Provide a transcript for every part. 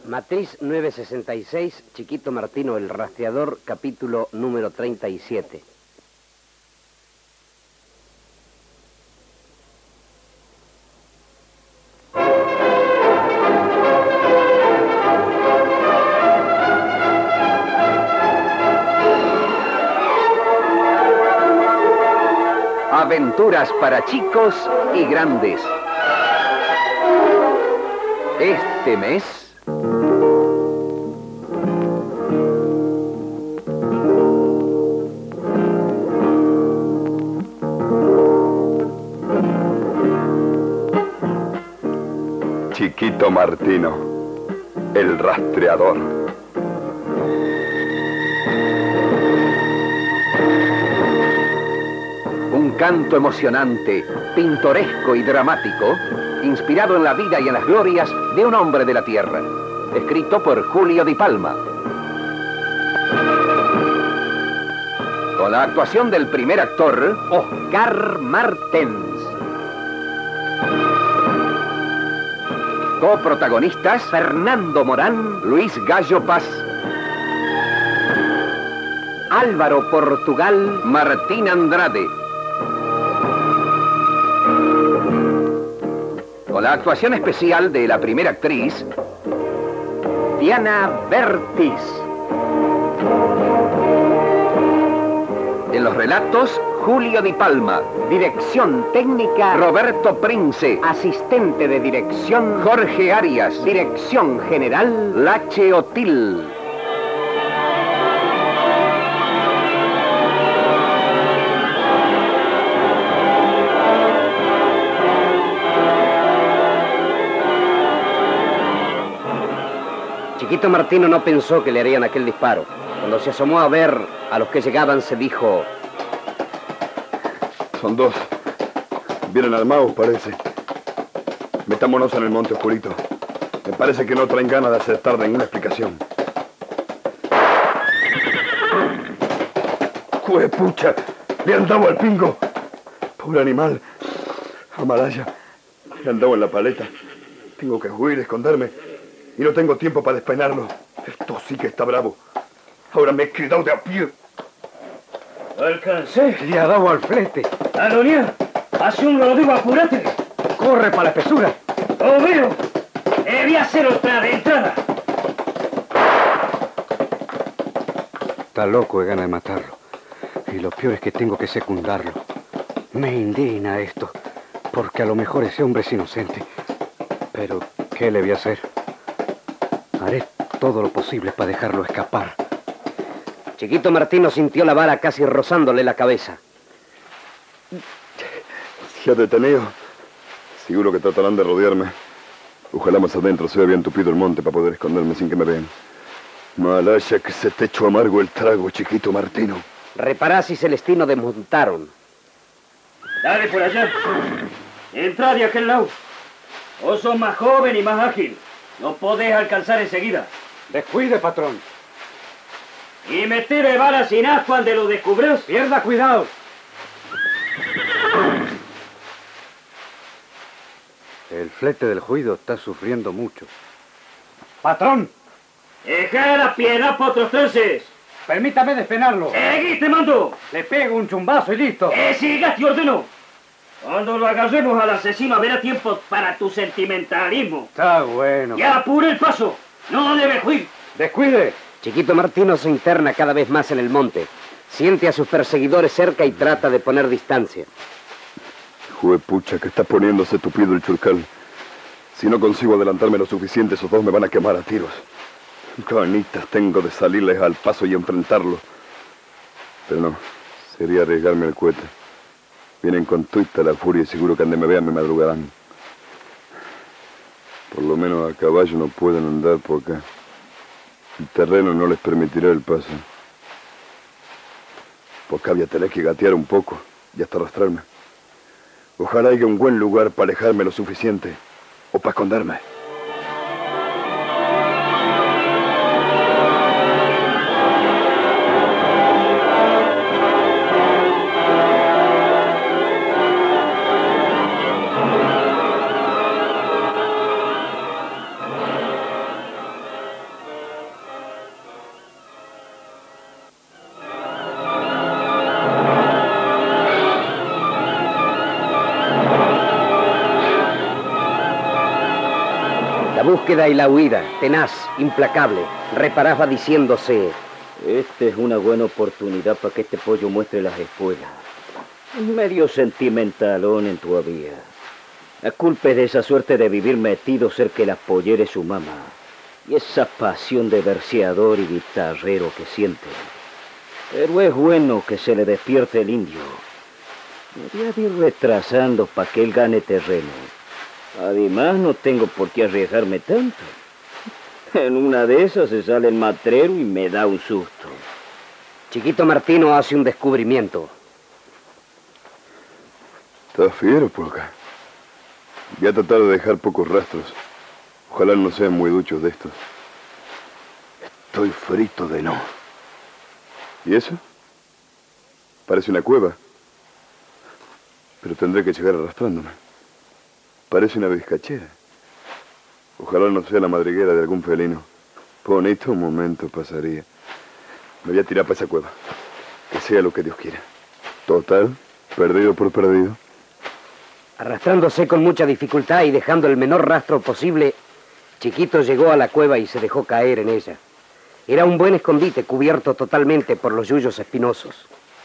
Matriz 966, Chiquito Martino el Rastreador, capítulo número 37. Aventuras para chicos y grandes. Este mes... Chiquito Martino, el Rastreador. Un canto emocionante, pintoresco y dramático, inspirado en la vida y en las glorias de un hombre de la tierra, escrito por Julio Di Palma. Con la actuación del primer actor, Oscar Martens. Coprotagonistas, Fernando Morán, Luis Gallo Paz, Álvaro Portugal, Martín Andrade. Con la actuación especial de la primera actriz, Diana Bertis. En los relatos, Julio Di Palma. Dirección técnica, Roberto Prince. Asistente de dirección, Jorge Arias. Dirección general, Lache Otil. Chiquito Martino no pensó que le harían aquel disparo. Cuando se asomó a ver a los que llegaban, se dijo: Son dos. Vienen armados, parece. Metámonos en el monte oscurito. Me parece que no traen ganas de aceptar ninguna explicación. ¡Juepucha! ¡Le han dado al pingo! ¡Pobre animal! Amalaya. Le han dado en la paleta. Tengo que huir, esconderme. Y no tengo tiempo para despeinarlo. Esto sí que está bravo. Ahora me he quedado de a pie. Alcancé. Le ha dado al flete. Alonia, hace un rodeo, apúrate. Corre para la espesura. Lo veo. Voy a hacer otra de entrada. Está loco de ganas de matarlo. Y lo peor es que tengo que secundarlo. Me indigna esto, porque a lo mejor ese hombre es inocente. Pero, ¿qué le voy a hacer? Haré todo lo posible para dejarlo escapar. Chiquito Martino sintió la bala casi rozándole la cabeza. Se ha detenido. Seguro que tratarán de rodearme. Ojalá más adentro se vea bien tupido el monte para poder esconderme sin que me vean. Malaya que se te echó amargo el trago, Chiquito Martino. Repará si Celestino desmontaron. Dale por allá. Entra de aquel lado. Vos sos más joven y más ágil. No podés alcanzar enseguida. Descuide, patrón. Y me tire balas sin asco al de lo descubrió. Pierda cuidado. El flete del juido está sufriendo mucho. ¡Patrón! Deja la piedra por otros trances. Permítame despenarlo. Seguí, te mando. Le pego un chumbazo y listo. Siga, te ordeno. Cuando lo agarremos al asesino habrá tiempo para tu sentimentalismo. Está bueno. Ya apure el paso. No debe huir. Descuide. Chiquito Martino se interna cada vez más en el monte. Siente a sus perseguidores cerca y trata de poner distancia. Juepucha, que está poniéndose tupido el churcal. Si no consigo adelantarme lo suficiente, esos dos me van a quemar a tiros. Ganitas tengo de salirles al paso y enfrentarlo. Pero no, sería arriesgarme el cohete. Vienen con tuita la furia y seguro que donde me vean me madrugarán. Por lo menos a caballo no pueden andar por acá. El terreno no les permitirá el paso. Por acá voy a tener que gatear un poco y hasta arrastrarme. Ojalá haya un buen lugar para alejarme lo suficiente o para esconderme. La búsqueda y la huida, tenaz, implacable, reparaba diciéndose: esta es una buena oportunidad para que este pollo muestre las espuelas. Medio sentimentalón en tu avía. La culpa es de esa suerte de vivir metido cerca de las polleras de su mamá. Y esa pasión de verseador y guitarrero que siente. Pero es bueno que se le despierte el indio. Debería ir retrasando para que él gane terreno. Además, no tengo por qué arriesgarme tanto. En una de esas se sale el matrero y me da un susto. Chiquito Martino hace un descubrimiento. Está fiero por acá. Voy a tratar de dejar pocos rastros. Ojalá no sean muy duchos de estos. Estoy frito de no. ¿Y eso? Parece una cueva. Pero tendré que llegar arrastrándome. Parece una vizcachera. Ojalá no sea la madriguera de algún felino. Bonito momento pasaría. Me voy a tirar para esa cueva. Que sea lo que Dios quiera. Total, perdido por perdido. Arrastrándose con mucha dificultad y dejando el menor rastro posible, Chiquito llegó a la cueva y se dejó caer en ella. Era un buen escondite cubierto totalmente por los yuyos espinosos.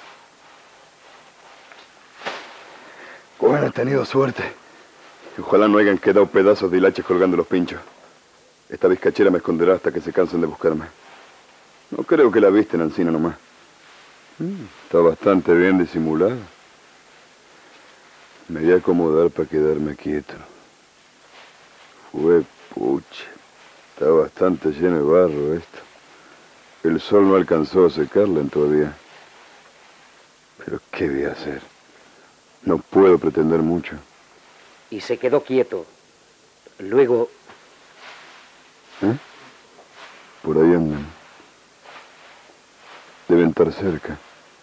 Bueno, he tenido suerte. Ojalá no hayan quedado pedazos de hilaches colgando los pinchos. Esta vizcachera me esconderá hasta que se cansen de buscarme. No creo que la visten Ancina nomás. Está bastante bien disimulada. Me voy a acomodar para quedarme quieto. Fue pucha. Está bastante lleno de barro esto. El sol no alcanzó a secarla todavía. Pero ¿qué voy a hacer? No puedo pretender mucho. Y se quedó quieto. Luego... Por ahí andan. Deben estar cerca.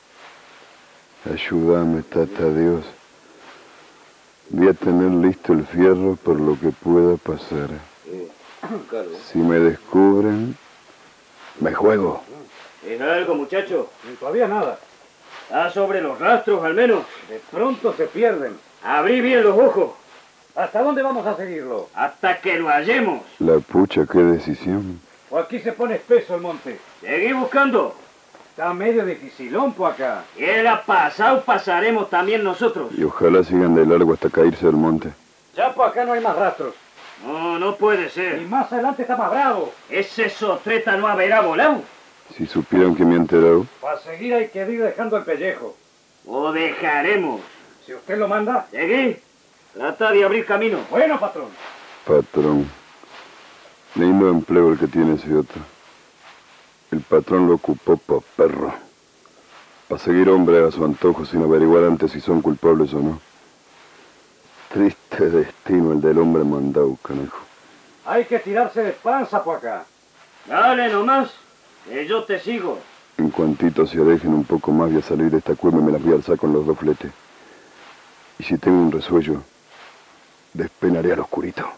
Ayúdame, Tata Dios. Voy a tener listo el fierro por lo que pueda pasar. Si me descubren, me juego. ¿Es algo, muchacho? Todavía nada. ¿Está sobre los rastros, al menos? De pronto se pierden. Abrí bien los ojos. ¿Hasta dónde vamos a seguirlo? Hasta que lo hallemos. La pucha, qué decisión. O aquí se pone espeso el monte. Seguí buscando. Está medio dificilón por acá. Y él ha pasado, pasaremos también nosotros. Y ojalá sigan de largo hasta caerse del monte. Ya por acá no hay más rastros. No, no puede Y ser. más adelante está más bravo. Ese sotreta no habrá volado. Si supieran que me he enterado. Para seguir hay que ir dejando el pellejo. O dejaremos. Si usted lo manda. Seguí. Trata de abrir camino. Bueno, patrón. Patrón. Lindo empleo el que tiene ese otro. El patrón lo ocupó pa' perro. Para seguir hombre a su antojo sin averiguar antes si son culpables o no. Triste destino el del hombre mandado, canajo. Hay que tirarse de panza por acá. Dale nomás, que yo te sigo. En cuantito se alejen un poco más, voy a salir de esta cueva y me las voy a alzar con los dos fletes. Y si tengo un resuello, despenaré al oscurito.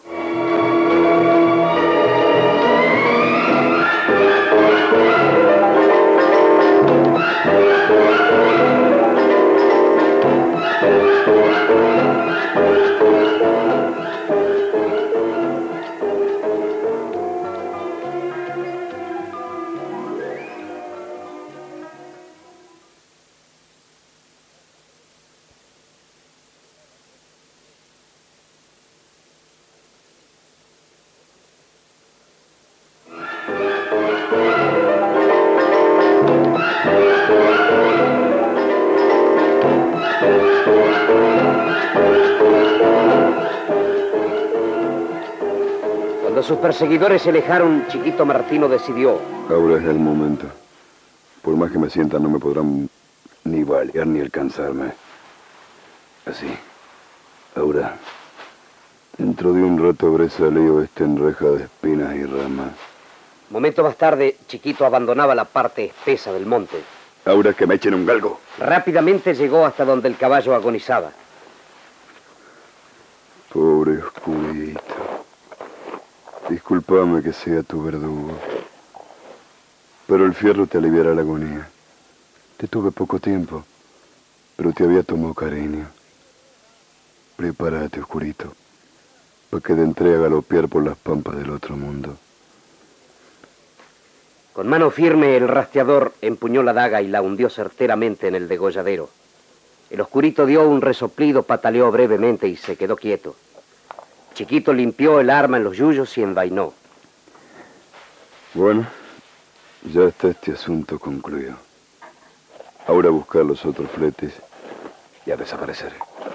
Cuando sus perseguidores se alejaron, Chiquito Martino decidió: Ahora es el momento. Por más que me sientan, no me podrán ni balear ni alcanzarme. Así. Ahora, dentro de un rato habré salido esta enreja de espinas y ramas. Momento más tarde, Chiquito abandonaba la parte espesa del monte. Ahora que me echen un galgo. Rápidamente llegó hasta donde el caballo agonizaba. Pobre oscurito. Discúlpame que sea tu verdugo. Pero el fierro te aliviará la agonía. Te tuve poco tiempo, pero te había tomado cariño. Prepárate, oscurito. para que entré a galopear por las pampas del otro mundo. Con mano firme el rastreador empuñó la daga y la hundió certeramente en el degolladero. El oscurito dio un resoplido, pataleó brevemente y se quedó quieto. Chiquito limpió el arma en los yuyos y envainó. Bueno, ya está este asunto concluido. Ahora a buscar los otros fletes y a desaparecer.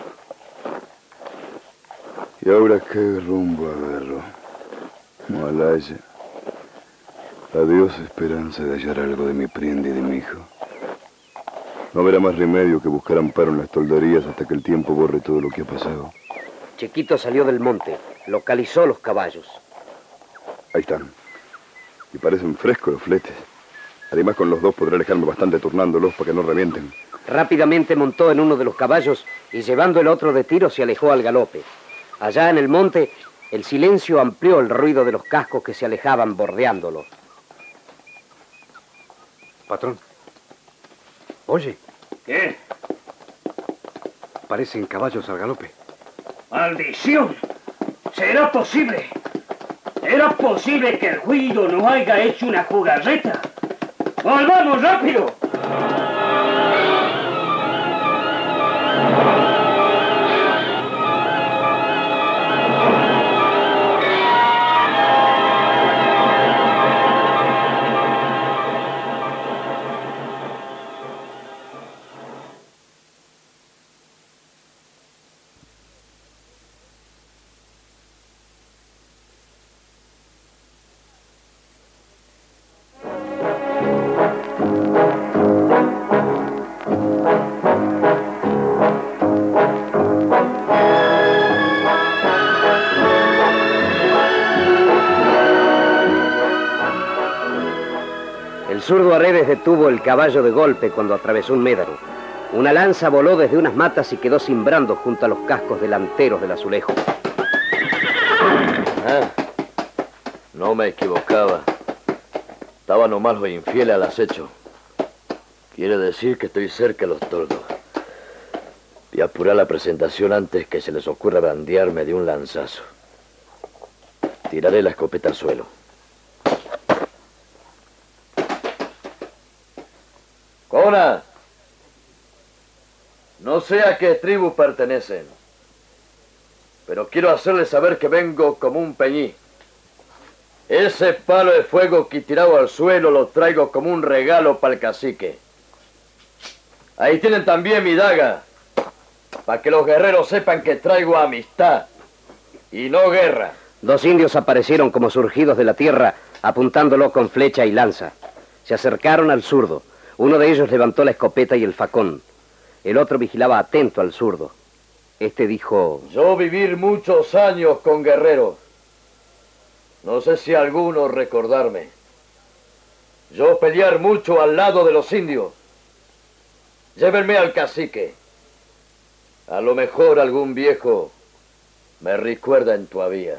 ¿Y ahora qué rumbo agarro? Malaya. Adiós, esperanza de hallar algo de mi prenda y de mi hijo. No habrá más remedio que buscar amparo en las tolderías hasta que el tiempo borre todo lo que ha pasado. Chiquito salió del monte, localizó los caballos. Ahí están. Y parecen frescos los fletes. Además, con los dos podré alejarme bastante turnándolos para que no revienten. Rápidamente montó en uno de los caballos y llevando el otro de tiro se alejó al galope. Allá en el monte, el silencio amplió el ruido de los cascos que se alejaban bordeándolo. Patrón. Oye. ¿Qué? Parecen caballos al galope. ¡Maldición! ¿Será posible? ¿Será posible que el ruido no haya hecho una jugarreta? ¡Volvamos rápido! El zurdo Aredes detuvo el caballo de golpe cuando atravesó un médano. Una lanza voló desde unas matas y quedó cimbrando junto a los cascos delanteros del azulejo. No me equivocaba. Estaba nomás lo infiel al acecho. Quiere decir que estoy cerca de los toldos. Y apurar la presentación antes que se les ocurra bandearme de un lanzazo. Tiraré la escopeta al suelo. ¡Cona! No sé a qué tribu pertenecen, pero quiero hacerles saber que vengo como un peñí. Ese palo de fuego que tirado al suelo lo traigo como un regalo para el cacique. Ahí tienen también mi daga, para que los guerreros sepan que traigo amistad y no guerra. Dos indios aparecieron como surgidos de la tierra, apuntándolo con flecha y lanza. Se acercaron al zurdo. Uno de ellos levantó la escopeta y el facón. El otro vigilaba atento al zurdo. Este dijo: Yo vivir muchos años con guerreros. No sé si alguno recordarme. Yo pelear mucho al lado de los indios. Llévenme al cacique. A lo mejor algún viejo me recuerda en tu vía.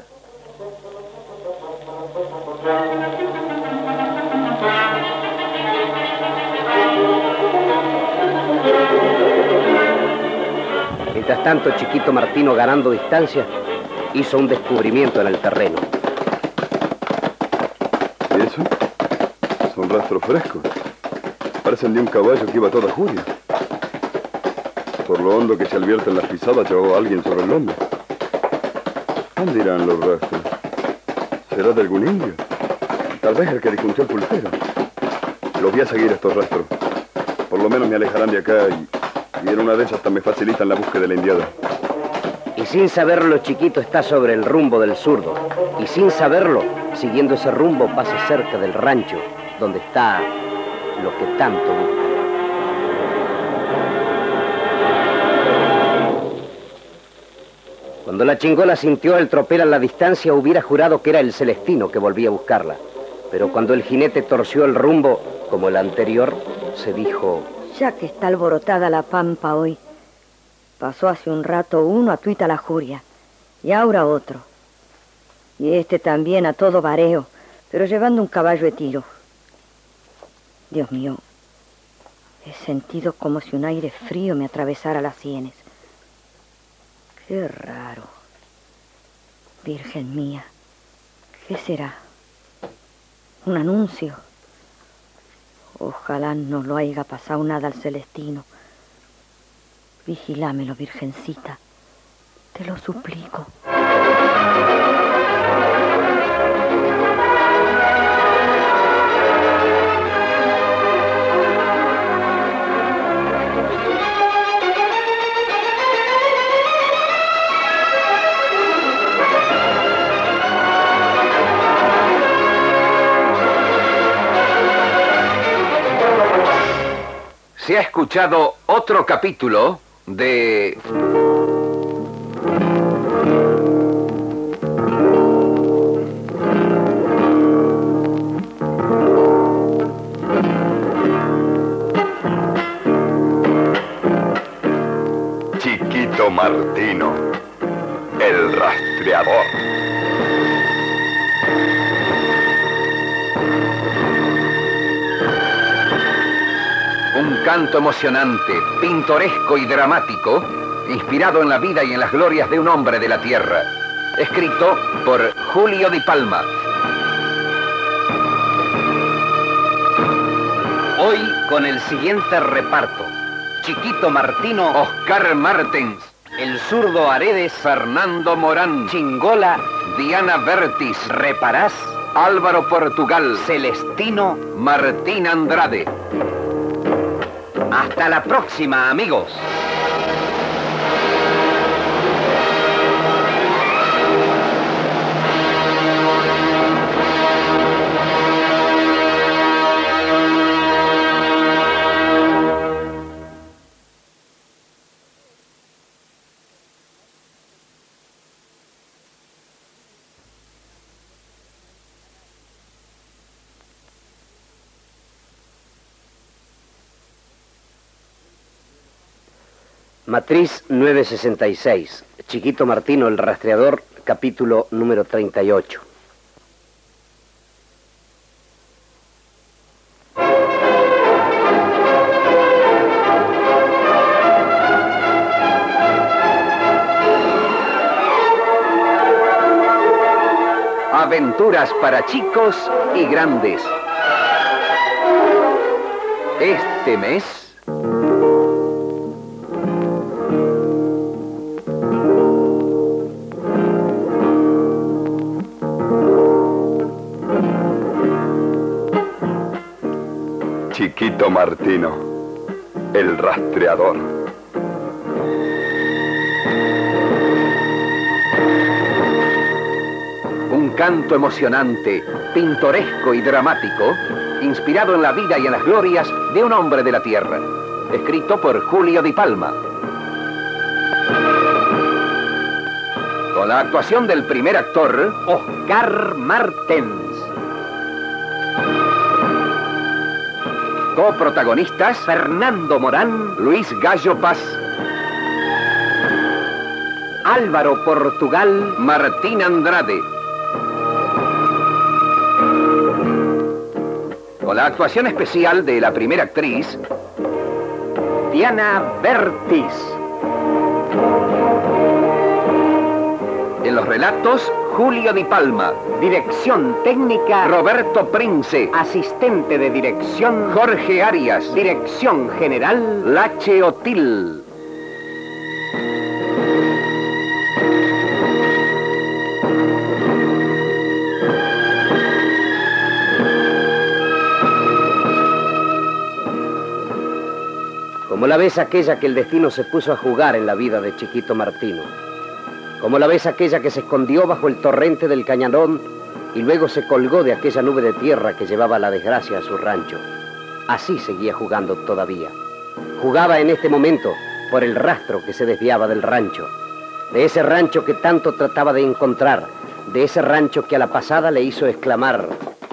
Mientras tanto, Chiquito Martino, ganando distancia, hizo un descubrimiento en el terreno. ¿Y eso? Son rastros frescos. Parecen de un caballo que iba a toda Julia. Por lo hondo que se advierten las pisadas, llevó a alguien sobre el lomo. ¿Dónde irán los rastros? ¿Será de algún indio? Tal vez el que difundió el pulpero. Los voy a seguir estos rastros. Por lo menos me alejarán de acá y en una de esas hasta me facilitan la búsqueda de la indiada. Y sin saberlo, Chiquito está sobre el rumbo del zurdo. Y sin saberlo, siguiendo ese rumbo, pasa cerca del rancho, donde está lo que tanto busca. Cuando la chingola sintió el tropel a la distancia, hubiera jurado que era el Celestino que volvía a buscarla. Pero cuando el jinete torció el rumbo, como el anterior, se dijo: Ya que está alborotada la pampa hoy, pasó hace un rato uno a Tuita la Juria, y ahora otro. Y este también a todo vareo, pero llevando un caballo de tiro. Dios mío, he sentido como si un aire frío me atravesara las sienes. Qué raro. Virgen mía, ¿qué será? ¿Un anuncio? Ojalá no lo haya pasado nada al Celestino. Vigilámelo, Virgencita, te lo suplico. Se ha escuchado otro capítulo de... Chiquito Martino, el rastreador. Un canto emocionante, pintoresco y dramático, inspirado en la vida y en las glorias de un hombre de la tierra. Escrito por Julio Di Palma. Hoy con el siguiente reparto: Chiquito Martino, Oscar Martens, el zurdo Aredes, Fernando Morán, Chingola, Diana Vertis, Reparás, Álvaro Portugal, Celestino. Martín Andrade. Hasta la próxima, amigos. Matriz 966, Chiquito Martino el rastreador, capítulo número 38. Aventuras para chicos y grandes. Este mes... Chiquito Martino, el rastreador. Un canto emocionante, pintoresco y dramático, inspirado en la vida y en las glorias de un hombre de la tierra. Escrito por Julio Di Palma. Con la actuación del primer actor, Oscar Martens. Coprotagonistas, Fernando Morán, Luis Gallo Paz, Álvaro Portugal, Martín Andrade. Con la actuación especial de la primera actriz, Diana Vertis. En los relatos, Julio Di Palma. Dirección técnica, Roberto Prince. Asistente de dirección, Jorge Arias. Dirección general, Lache Otil. Como la vez aquella que el destino se puso a jugar en la vida de Chiquito Martino. Como la vez aquella que se escondió bajo el torrente del Cañadón y luego se colgó de aquella nube de tierra que llevaba la desgracia a su rancho. Así seguía jugando todavía. Jugaba en este momento por el rastro que se desviaba del rancho. De ese rancho que tanto trataba de encontrar. De ese rancho que a la pasada le hizo exclamar: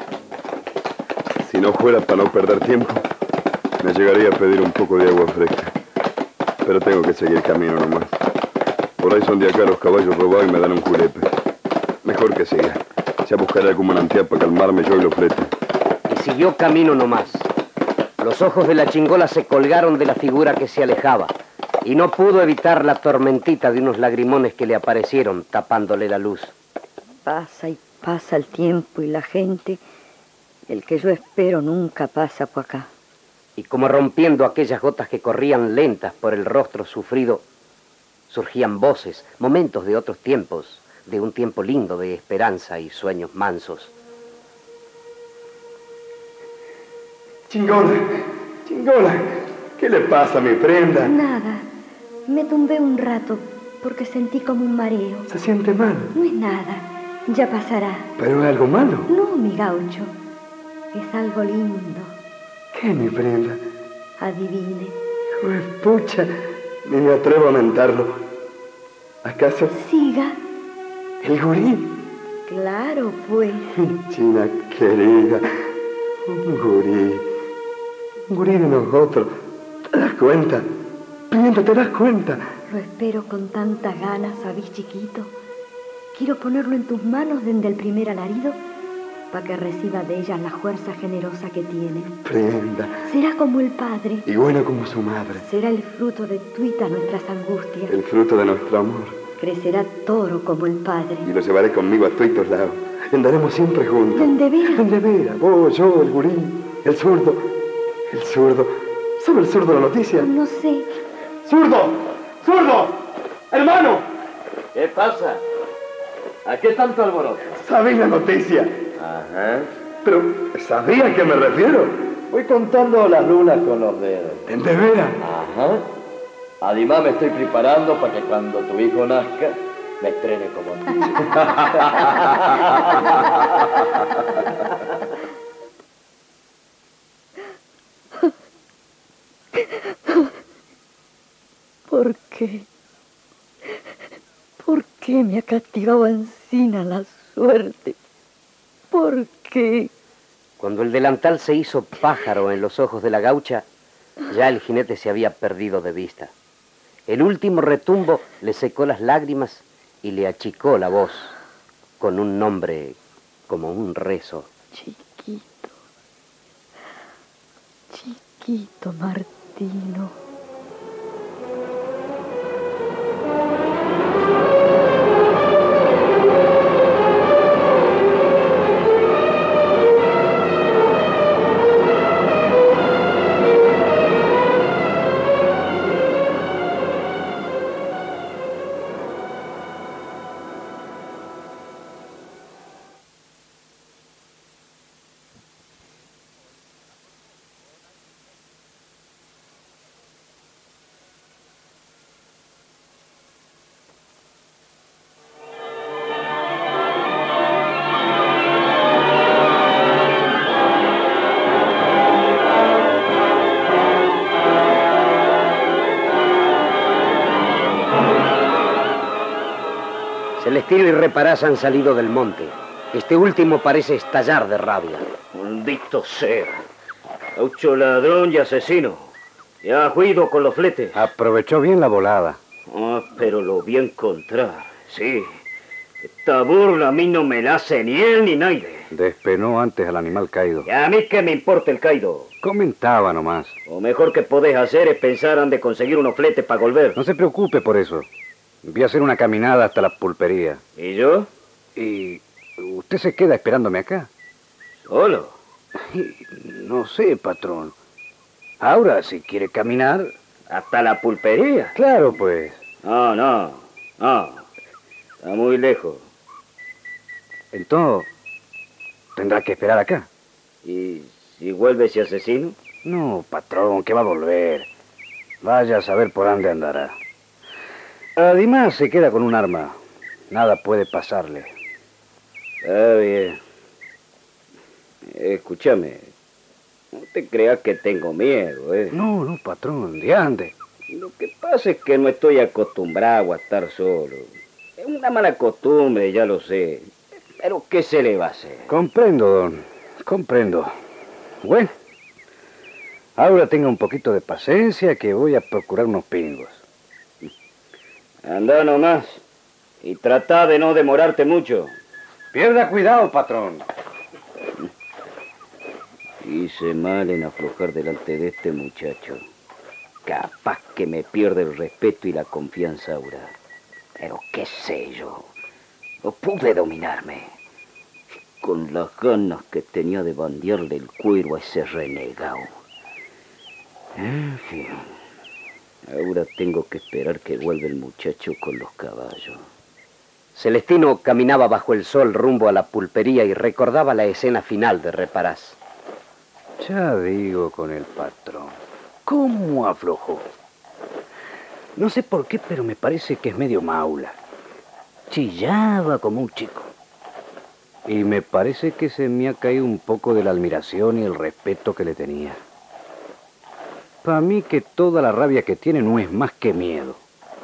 Si no fuera para no perder tiempo, me llegaría a pedir un poco de agua fresca. Pero tengo que seguir camino nomás. Por ahí son de acá los caballos robados y me dan un julepe. Mejor que siga. Ya buscaré algún manantial para calmarme yo y los fletes. Y siguió camino nomás. Los ojos de la Chingola se colgaron de la figura que se alejaba y no pudo evitar la tormentita de unos lagrimones que le aparecieron tapándole la luz. pasa y pasa el tiempo y la gente, el que yo espero nunca pasa por acá. Y como rompiendo aquellas gotas que corrían lentas por el rostro sufrido, surgían voces, momentos de otros tiempos, de un tiempo lindo de esperanza y sueños mansos. Chingola, Chingola, ¿qué le pasa a mi prenda? Nada, me tumbé un rato porque sentí como un mareo. ¿Se siente mal? No es nada, ya pasará. ¿Pero es algo malo? No, mi gaucho, es algo lindo. ¿Qué, mi prenda? Adivine. Pues pucha, ni me atrevo a mentarlo. ¿Acaso? Siga. ¿El gurí? Claro, pues. China querida, un gurí. Un gurí de nosotros. ¿Te das cuenta? Prenda, ¿te das cuenta? Lo espero con tantas ganas, ¿sabís, chiquito? Quiero ponerlo en tus manos desde el primer alarido para que reciba de ellas la fuerza generosa que tiene. Prenda. Será como el padre. Y bueno como su madre. Será el fruto de tuita nuestras angustias. El fruto de nuestro amor. Crecerá toro como el padre. Y lo llevaré conmigo a todos lados. Andaremos siempre juntos. ¿De veras? De veras. Vos, yo, el gurí, el zurdo. El zurdo. ¿Sabe el zurdo la noticia? No sé. ¡Zurdo! ¡Zurdo! ¡Hermano! ¿Qué pasa? ¿A qué tanto alboroto? ¿Sabéis la noticia? Ajá. Pero, ¿sabía a qué me refiero? Voy contando las lunas con los dedos. ¿De veras? Ajá. Además me estoy preparando para que cuando tu hijo nazca, me estrene como tú. ¿Por qué? ¿Por qué me ha castigado encina la suerte? ¿Por qué? Cuando el delantal se hizo pájaro en los ojos de la gaucha, ya el jinete se había perdido de vista. El último retumbo le secó las lágrimas y le achicó la voz con un nombre como un rezo. Chiquito. Chiquito Martino. Celestino y Reparás han salido del monte. Este último parece estallar de rabia. Maldito sea. Gaucho ladrón y asesino. Ya ha huido con los fletes. Aprovechó bien la volada. Ah, pero lo vi encontrar, sí. Esta burla a mí no me la hace ni él ni nadie. Despenó antes al animal caído. Y a mí qué me importa el caído. Comentaba nomás. Lo mejor que podés hacer es pensar en de conseguir unos fletes para volver. No se preocupe por eso. Voy a hacer una caminada hasta la pulpería. ¿Y yo? Y usted se queda esperándome acá. ¿Solo? No sé, patrón. Ahora, si quiere caminar... ¿Hasta la pulpería? Claro, pues. No. Está muy lejos. Entonces, tendrá que esperar acá. ¿Y si vuelve ese asesino? No, patrón, que va a volver. Vaya a saber por dónde andará. Además, se queda con un arma. Nada puede pasarle. Está bien. Escúchame. No te creas que tengo miedo, ¿eh? No, patrón, de ande. Lo que pasa es que no estoy acostumbrado a estar solo. Es una mala costumbre, ya lo sé. Pero ¿qué se le va a hacer? Comprendo, don. Comprendo. Bueno, ahora tenga un poquito de paciencia que voy a procurar unos pingos. Anda nomás. Y trata de no demorarte mucho. Pierda cuidado, patrón. Hice mal en aflojar delante de este muchacho. Capaz que me pierde el respeto y la confianza ahora. Pero qué sé yo. No pude dominarme. Con las ganas que tenía de bandearle el cuero a ese renegado. En fin. Ahora tengo que esperar que vuelva el muchacho con los caballos. Celestino caminaba bajo el sol rumbo a la pulpería y recordaba la escena final de Reparás. Ya digo con el patrón. ¿Cómo aflojó? No sé por qué, pero me parece que es medio maula. Chillaba como un chico. Y me parece que se me ha caído un poco de la admiración y el respeto que le tenía. Para mí que toda la rabia que tiene no es más que miedo.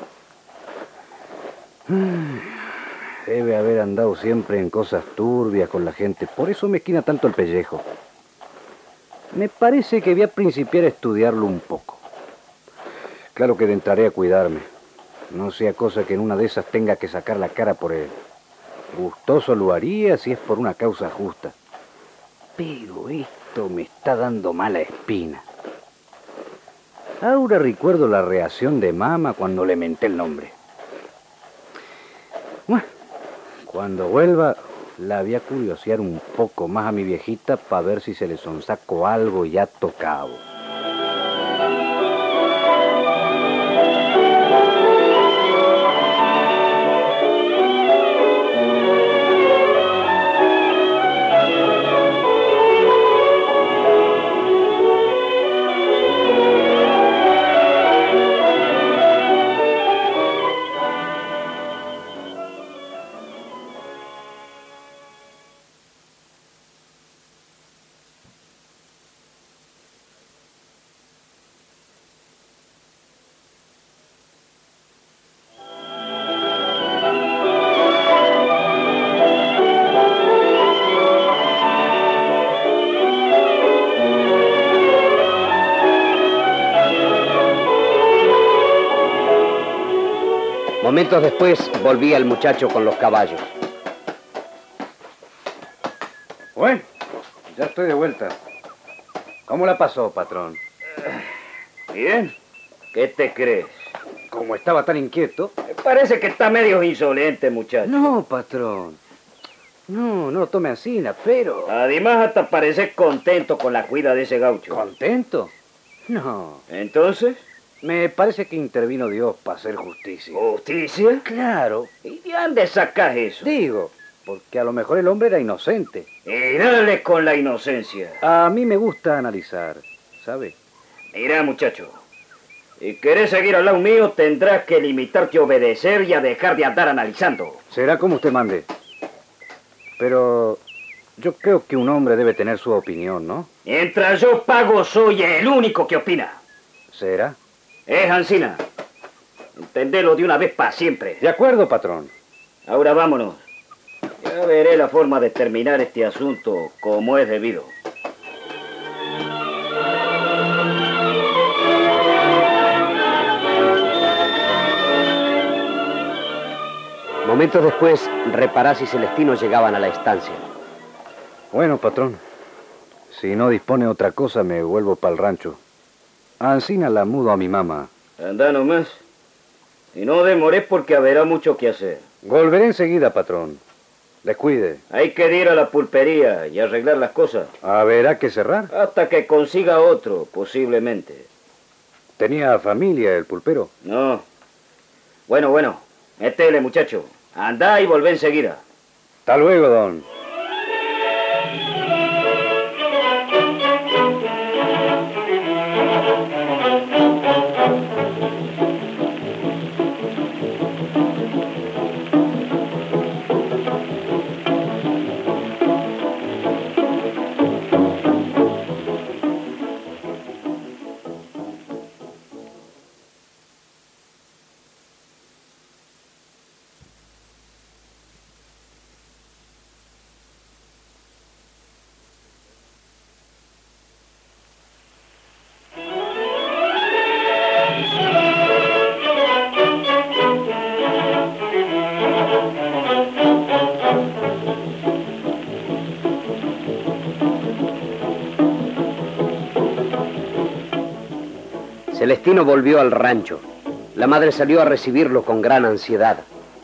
Debe haber andado siempre en cosas turbias con la gente. Por eso me esquina tanto el pellejo. Me parece que voy a principiar a estudiarlo un poco. Claro que entraré a cuidarme. No sea cosa que en una de esas tenga que sacar la cara por él. Gustoso lo haría si es por una causa justa. Pero esto me está dando mala espina. Ahora recuerdo la reacción de mamá cuando le menté el nombre. Bueno, cuando vuelva, la voy a curiosear un poco más a mi viejita para ver si se le sonsaco algo ya tocado. Momentos después volvía el muchacho con los caballos. Bueno, ya estoy de vuelta. ¿Cómo la pasó, patrón? Bien. ¿Qué te crees? Como estaba tan inquieto. Parece que está medio insolente, muchacho. No, patrón. No lo tome así, pero... Además, hasta parece contento con la cuida de ese gaucho. ¿Contento? No. ¿Entonces? Me parece que intervino Dios para hacer justicia. ¿Justicia? Claro. ¿Y de dónde sacas eso? Digo, porque a lo mejor el hombre era inocente. Y dale con la inocencia. A mí me gusta analizar, ¿sabe? Mira, muchacho, si querés seguir al lado mío, tendrás que limitarte a obedecer y a dejar de andar analizando. Será como usted mande. Pero yo creo que un hombre debe tener su opinión, ¿no? Mientras yo pago, soy el único que opina. ¿Será? Hansina. Entendelo de una vez para siempre. De acuerdo, patrón. Ahora vámonos. Ya veré la forma de terminar este asunto como es debido. Momentos después, Reparás y Celestino llegaban a la estancia. Bueno, patrón. Si no dispone otra cosa, me vuelvo para el rancho. A Ancina la mudo a mi mamá. Anda nomás. Y no demoré porque habrá mucho que hacer. Volveré enseguida, patrón. Descuide. Hay que ir a la pulpería y arreglar las cosas. ¿Habrá que cerrar? Hasta que consiga otro, posiblemente. ¿Tenía familia el pulpero? No. Bueno. Métele, muchacho. Andá y volvé enseguida. Hasta luego, don. Celestino volvió al rancho. La madre salió a recibirlo con gran ansiedad.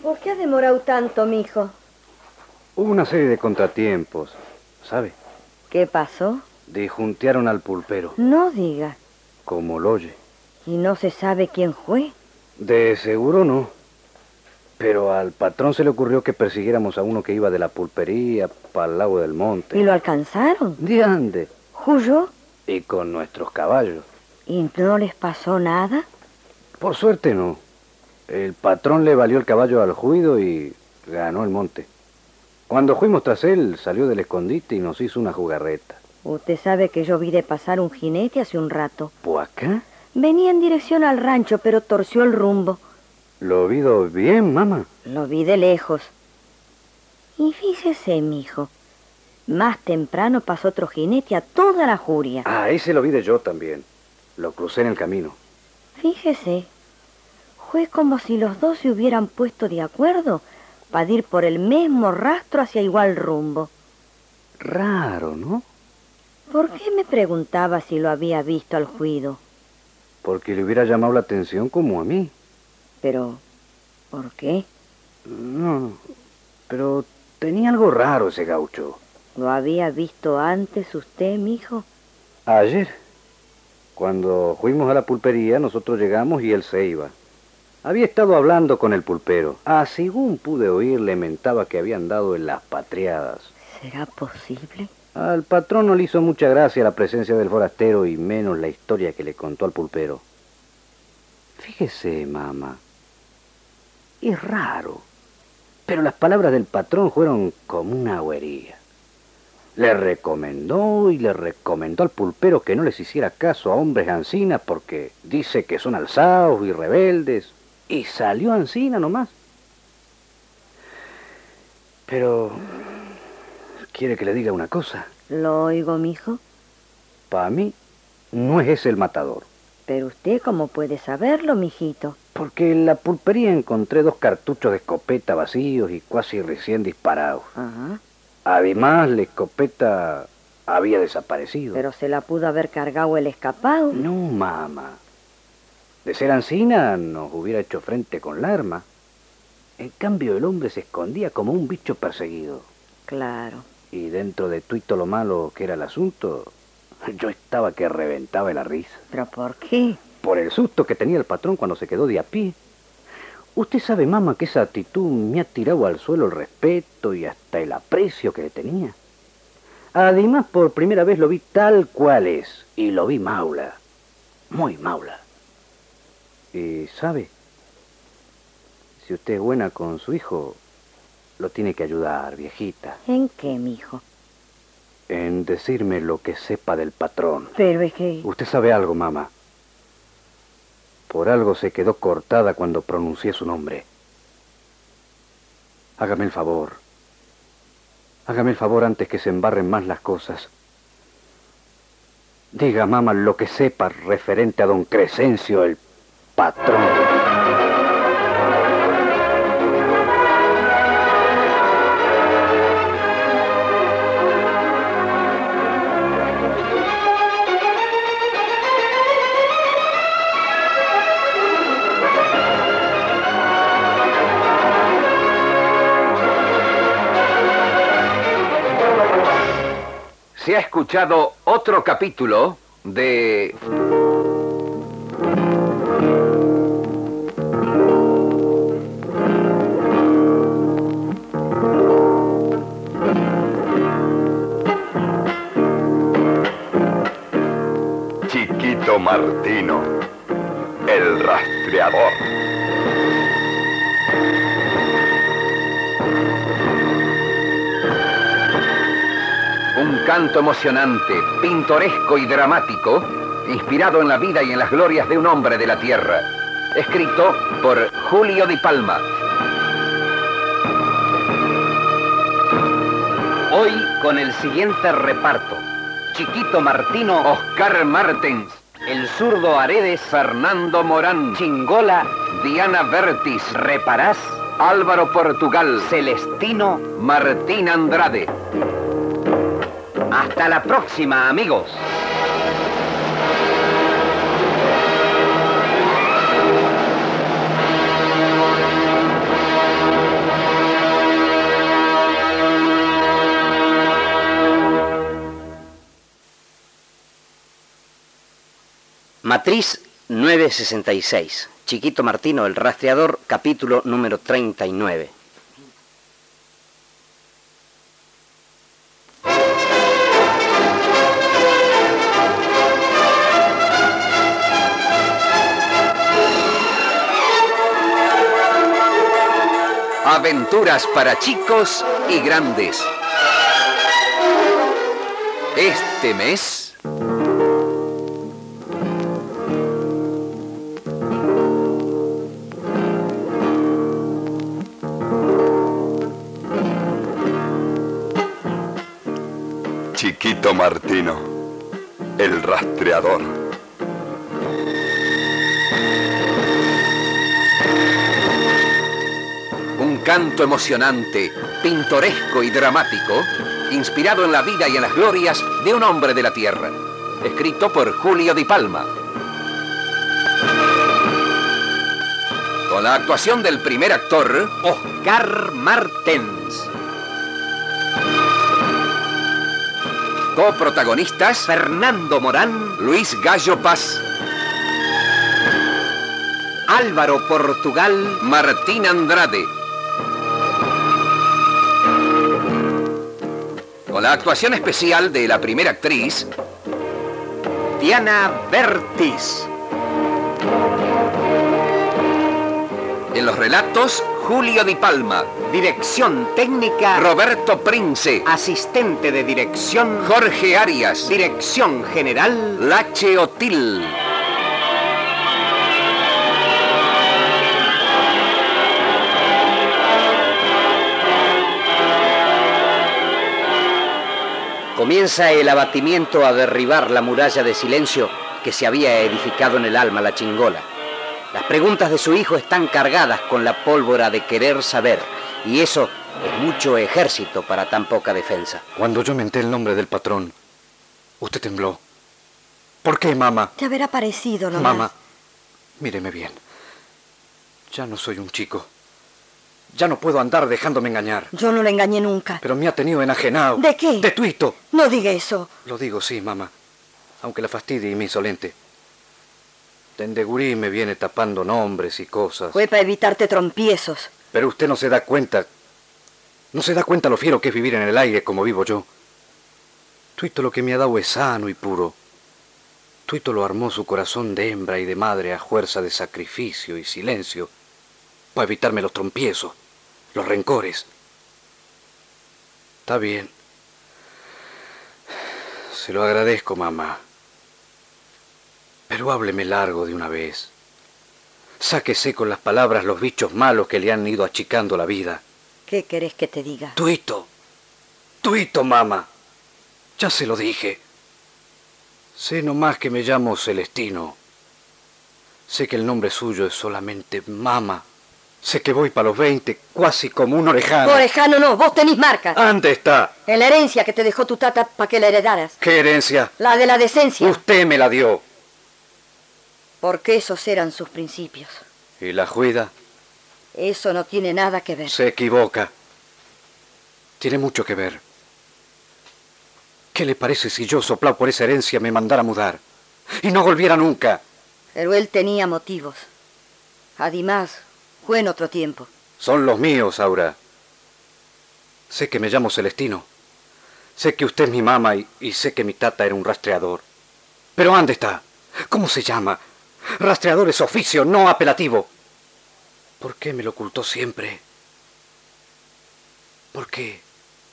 ¿Por qué ha demorado tanto, mijo? Hubo una serie de contratiempos, ¿sabe? ¿Qué pasó? Disjuntearon al pulpero, No diga. como lo oye. ¿Y no se sabe quién fue? De seguro no. Pero al patrón se le ocurrió que persiguiéramos a uno que iba de la pulpería para el lago del monte. ¿Y lo alcanzaron? ¿De ande? ¿Huyó? Y con nuestros caballos. ¿Y no les pasó nada? Por suerte no. El patrón le valió el caballo al juido y ganó el monte. Cuando fuimos tras él, salió del escondite y nos hizo una jugarreta. Usted sabe que yo vi de pasar un jinete hace un rato. ¿Por acá? Venía en dirección al rancho, pero torció el rumbo. ¿Lo oído bien, mamá? Lo vi de lejos. Y fíjese, mijo, más temprano pasó otro jinete a toda la juria. Ah, ese lo vi de yo también. Lo crucé en el camino. Fíjese, fue como si los dos se hubieran puesto de acuerdo para ir por el mismo rastro hacia igual rumbo. Raro, ¿no? ¿Por qué me preguntaba si lo había visto al juido? Porque le hubiera llamado la atención como a mí. Pero, ¿por qué? No, pero tenía algo raro ese gaucho. ¿Lo había visto antes usted, mijo? Ayer, cuando fuimos a la pulpería, nosotros llegamos y él se iba. Había estado hablando con el pulpero. Según pude oír, le mentaba que habían dado en las patriadas. ¿Será posible? Al patrón no le hizo mucha gracia la presencia del forastero y menos la historia que le contó al pulpero. Fíjese, mamá, es raro, pero las palabras del patrón fueron como una agüería. Le recomendó y le recomendó al pulpero que no les hiciera caso a hombres ancinas porque dice que son alzados y rebeldes, y salió ancina nomás. Pero, ¿quiere que le diga una cosa? ¿Lo oigo, mijo? Para mí, no es ese el matador. Pero usted, ¿cómo puede saberlo, mijito? Porque en la pulpería encontré 2 cartuchos de escopeta vacíos y casi recién disparados. Ajá. Además, la escopeta había desaparecido. Pero se la pudo haber cargado el escapado. No, mamá. De ser ancina, nos hubiera hecho frente con la arma. En cambio, el hombre se escondía como un bicho perseguido. Claro. Y dentro de tuito lo malo que era el asunto, yo estaba que reventaba de la risa. ¿Pero por qué? Por el susto que tenía el patrón cuando se quedó de a pie. Usted sabe, mamá, que esa actitud me ha tirado al suelo el respeto y hasta el aprecio que le tenía. Además, por primera vez lo vi tal cual es, y lo vi maula, muy maula. Y, ¿sabe? Si usted es buena con su hijo, lo tiene que ayudar, viejita. ¿En qué, mijo? En decirme lo que sepa del patrón. Pero es que... Usted sabe algo, mamá. Por algo se quedó cortada cuando pronuncié su nombre. Hágame el favor. Hágame el favor antes que se embarren más las cosas. Diga, mamá, lo que sepa referente a don Crescencio, el patrón. Se ha escuchado otro capítulo de... Chiquito Martino, el rastreador. Un canto emocionante, pintoresco y dramático, inspirado en la vida y en las glorias de un hombre de la tierra. Escrito por Julio Di Palma. Hoy con el siguiente reparto: Chiquito Martino, Oscar Martens; el zurdo Aredes, Fernando Morán; Chingola, Diana Vertis; Reparás, Álvaro Portugal; Celestino, Martín Andrade. Hasta la próxima, amigos. Matriz 966. Chiquito Martino, el rastreador, capítulo número 39. Aventuras para chicos y grandes. Este mes... Chiquito Martino, el rastreador. Un canto emocionante, pintoresco y dramático, inspirado en la vida y en las glorias de un hombre de la tierra. Escrito por Julio Di Palma. Con la actuación del primer actor, Oscar Martens. Coprotagonistas, Fernando Morán, Luis Gallo Paz, Álvaro Portugal, Martín Andrade. Con la actuación especial de la primera actriz, Diana Bertis. En los relatos, Julio Di Palma. Dirección técnica, Roberto Prince. Asistente de dirección, Jorge Arias. Dirección general, Lache Otil. Comienza el abatimiento a derribar la muralla de silencio que se había edificado en el alma la Chingola. Las preguntas de su hijo están cargadas con la pólvora de querer saber, y eso es mucho ejército para tan poca defensa. Cuando yo menté el nombre del patrón, usted tembló. ¿Por qué, mamá? Te habrá parecido nomás. Mamá, míreme bien. Ya no soy un chico. Ya no puedo andar dejándome engañar. Yo no le engañé nunca. Pero me ha tenido enajenado. ¿De qué? De Tuito. No diga eso. Lo digo, sí, mamá. Aunque la fastidie y me insolente. Desde gurí me viene tapando nombres y cosas. Fue para evitarte trompiezos. Pero usted no se da cuenta. No se da cuenta lo fiero que es vivir en el aire como vivo yo. Tuito lo que me ha dado es sano y puro. Tuito lo armó su corazón de hembra y de madre a fuerza de sacrificio y silencio. Para evitarme los trompiezos, los rencores. Está bien. Se lo agradezco, mamá. Pero hábleme largo de una vez. Sáquese con las palabras los bichos malos que le han ido achicando la vida. ¿Qué querés que te diga? Tuito. Tuito, mamá. Ya se lo dije. Sé nomás que me llamo Celestino. Sé que el nombre suyo es solamente Mama. Sé que voy para los 20, casi como un orejano. Orejano no, vos tenés marcas. ¿Dónde está? En la herencia que te dejó tu tata para que la heredaras. ¿Qué herencia? La de la decencia. Usted me la dio. Porque esos eran sus principios. ¿Y la juida? Eso no tiene nada que ver. Se equivoca. Tiene mucho que ver. ¿Qué le parece si yo, soplado por esa herencia, me mandara a mudar? Y no volviera nunca. Pero él tenía motivos. Además, fue en otro tiempo. Son los míos, Aura. Sé que me llamo Celestino. Sé que usted es mi mamá y sé que mi tata era un rastreador. Pero ¿dónde está? ¿Cómo se llama? Rastreador es oficio, no apelativo. ¿Por qué me lo ocultó siempre? ¿Por qué?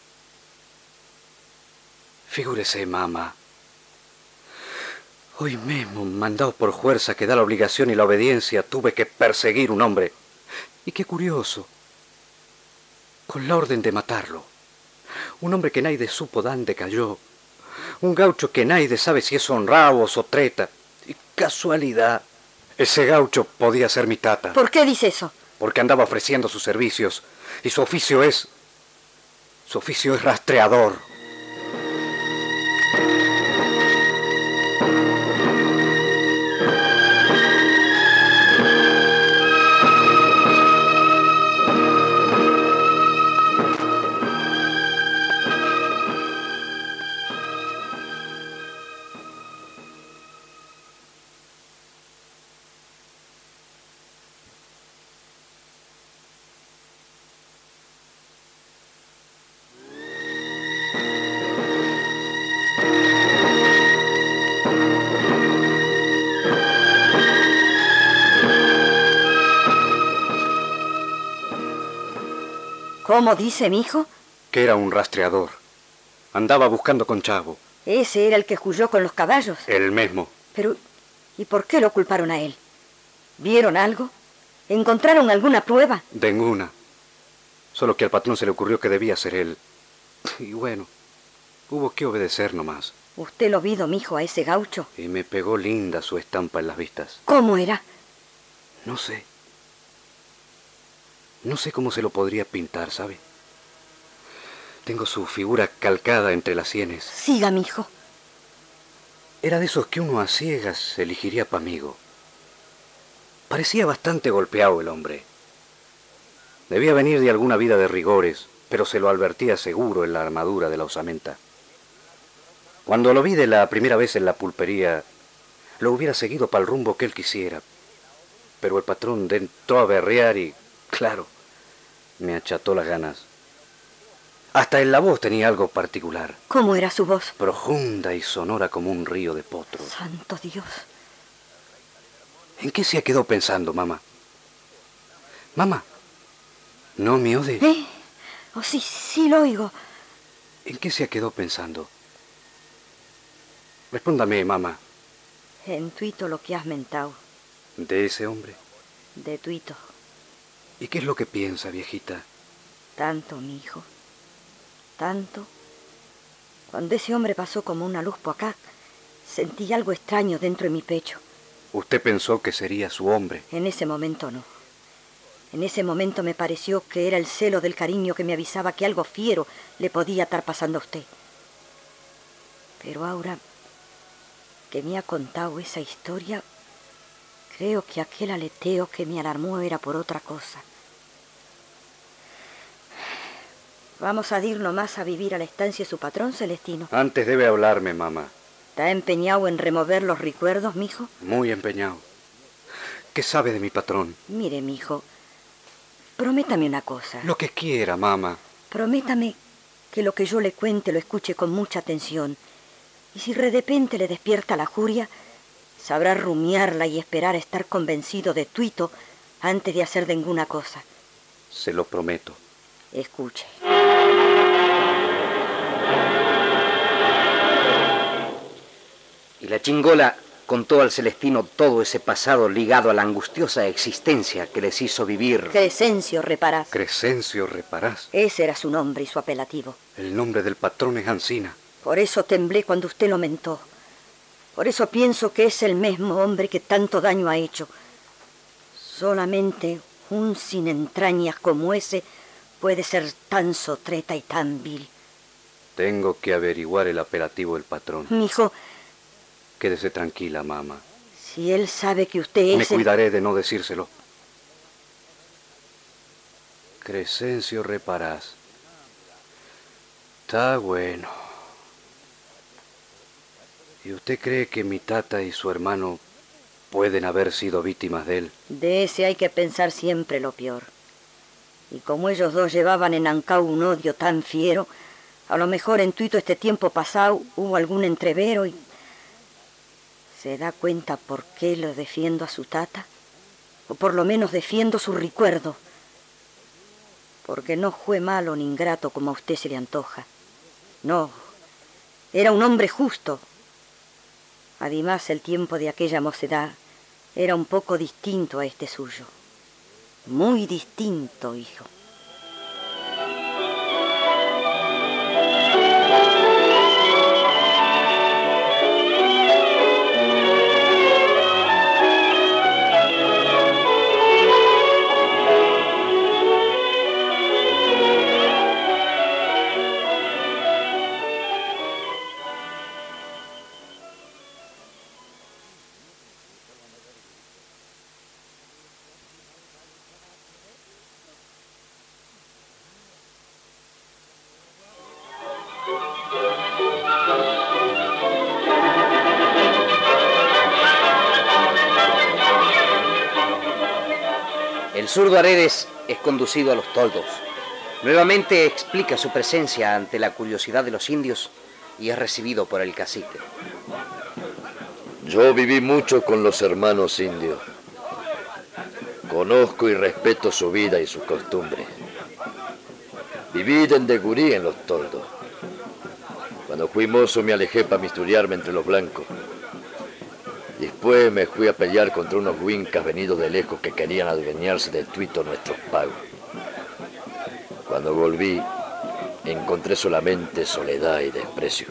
Figúrese, mamá. Hoy mismo, mandado por fuerza que da la obligación y la obediencia, tuve que perseguir un hombre. Y qué curioso. Con la orden de matarlo. Un hombre que nadie supo dónde cayó. Un gaucho que nadie sabe si es honrado o sotreta. Y casualidad. Ese gaucho podía ser mi tata. ¿Por qué dice eso? Porque andaba ofreciendo sus servicios. Y su oficio es rastreador. ¿Cómo dice, mijo? Que era un rastreador. Andaba buscando con Chavo. ¿Ese era el que huyó con los caballos? El mismo. Pero, ¿y por qué lo culparon a él? ¿Vieron algo? ¿Encontraron alguna prueba? Ninguna. Solo que al patrón se le ocurrió que debía ser él. Y bueno, hubo que obedecer nomás. ¿Usted lo vio, mijo, a ese gaucho? Y me pegó linda su estampa en las vistas. ¿Cómo era? No sé. No sé cómo se lo podría pintar, ¿sabe? Tengo su figura calcada entre las sienes. Siga, mijo. Era de esos que uno a ciegas elegiría pa' amigo. Parecía bastante golpeado el hombre. Debía venir de alguna vida de rigores, pero se lo advertía seguro en la armadura de la osamenta. Cuando lo vi de la primera vez en la pulpería, lo hubiera seguido para el rumbo que él quisiera. Pero el patrón entró a berrear y, claro, me acható las ganas. Hasta en la voz tenía algo particular. ¿Cómo era su voz? Profunda y sonora como un río de potros. ¡Santo Dios! ¿En qué se quedó pensando, mamá? Mamá, ¿no me ode? Oh, sí lo oigo. ¿En qué se quedó pensando? Respóndame, mamá. En tuito lo que has mentado. ¿De ese hombre? De tuito. ¿Y qué es lo que piensa, viejita? Tanto, mi hijo. Tanto. Cuando ese hombre pasó como una luz por acá, sentí algo extraño dentro de mi pecho. ¿Usted pensó que sería su hombre? En ese momento no. En ese momento me pareció que era el celo del cariño que me avisaba que algo fiero le podía estar pasando a usted. Pero ahora que me ha contado esa historia, creo que aquel aleteo que me alarmó era por otra cosa. Vamos a ir nomás a vivir a la estancia de su patrón, Celestino. Antes debe hablarme, mamá. ¿Está empeñado en remover los recuerdos, mijo? Muy empeñado. ¿Qué sabe de mi patrón? Mire, mijo, prométame una cosa. Lo que quiera, mamá. Prométame que lo que yo le cuente lo escuche con mucha atención. Y si de repente le despierta la furia, sabrá rumiarla y esperar a estar convencido de tuito antes de hacer ninguna cosa. Se lo prometo. Escuche. Y la chingola contó al Celestino todo ese pasado ligado a la angustiosa existencia que les hizo vivir. Crescencio Reparás. Crescencio Reparás. Ese era su nombre y su apelativo. El nombre del patrón es Ancina. Por eso temblé cuando usted lo mentó. Por eso pienso que es el mismo hombre que tanto daño ha hecho. Solamente un sin entrañas como ese puede ser tan sotreta y tan vil. Tengo que averiguar el apelativo del patrón. Mijo, quédese tranquila, mamá. Si él sabe que usted es... Me cuidaré de no decírselo. Crescencio Reparás. Está bueno. ¿Y usted cree que mi tata y su hermano pueden haber sido víctimas de él? De ese hay que pensar siempre lo peor. Y como ellos dos llevaban en Ancau un odio tan fiero, a lo mejor en tuito este tiempo pasado hubo algún entrevero y... ¿Se da cuenta por qué lo defiendo a su tata? O por lo menos defiendo su recuerdo. Porque no fue malo ni ingrato como a usted se le antoja. No, era un hombre justo. Además, el tiempo de aquella mocedad era un poco distinto a este suyo. Muy distinto, hijo. El zurdo Aredes es conducido a los toldos. Nuevamente explica su presencia ante la curiosidad de los indios y es recibido por el cacique. Yo viví mucho con los hermanos indios. Conozco y respeto su vida y sus costumbres. Viví de gurí en los toldos. Cuando fui mozo me alejé para misturiarme entre los blancos. Después me fui a pelear contra unos huincas venidos de lejos que querían adueñarse de tuito nuestros pagos. Cuando volví, encontré solamente soledad y desprecio.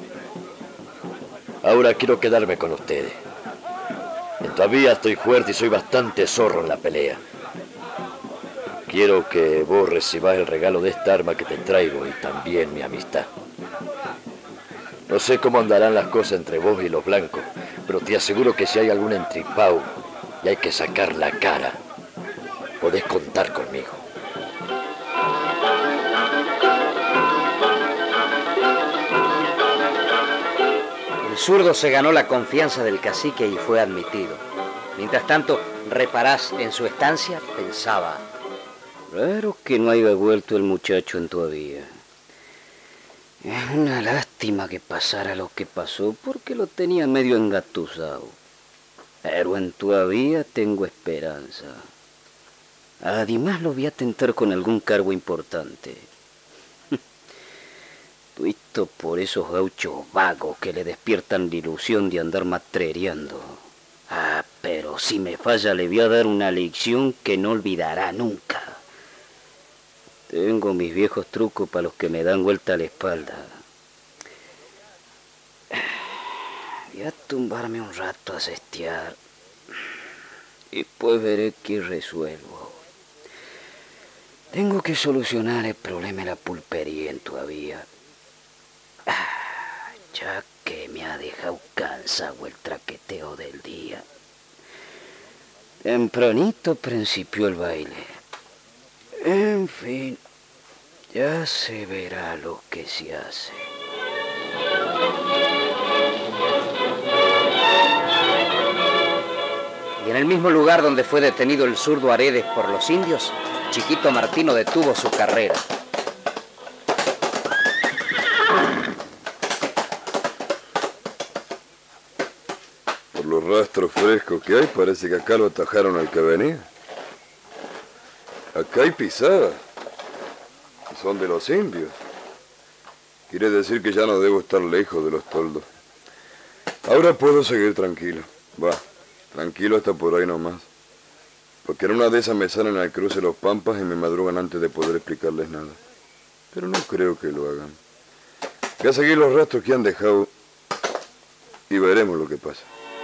Ahora quiero quedarme con ustedes. Todavía estoy fuerte y soy bastante zorro en la pelea. Quiero que vos recibas el regalo de esta arma que te traigo y también mi amistad. No sé cómo andarán las cosas entre vos y los blancos, pero te aseguro que si hay algún entripao y hay que sacar la cara, podés contar conmigo. El zurdo se ganó la confianza del cacique y fue admitido. Mientras tanto, Reparás en su estancia pensaba: Raro que no haya vuelto el muchacho en todavía. Es una lástima que pasara lo que pasó, porque lo tenía medio engatusado. Pero en todavía tengo esperanza. Además lo voy a tentar con algún cargo importante. Tuito por esos gauchos vagos que le despiertan la ilusión de andar matrereando. Pero si me falla le voy a dar una lección que no olvidará nunca. Tengo mis viejos trucos para los que me dan vuelta a la espalda. Voy a tumbarme un rato a cestear. Y pues veré qué resuelvo. Tengo que solucionar el problema de la pulpería todavía. Ya que me ha dejado cansado el traqueteo del día. Tempranito principió el baile. En fin, ya se verá lo que se hace. Y en el mismo lugar donde fue detenido el zurdo Aredes por los indios, Chiquito Martino detuvo su carrera. Por los rastros frescos que hay, parece que acá lo atajaron al que venía. Acá hay pisadas. Son de los indios. Quiere decir que ya no debo estar lejos de los toldos. Ahora puedo seguir tranquilo. Va, tranquilo hasta por ahí nomás. Porque en una de esas me salen al cruce los pampas y me madrugan antes de poder explicarles nada. Pero no creo que lo hagan. Voy a seguir los rastros que han dejado y veremos lo que pasa.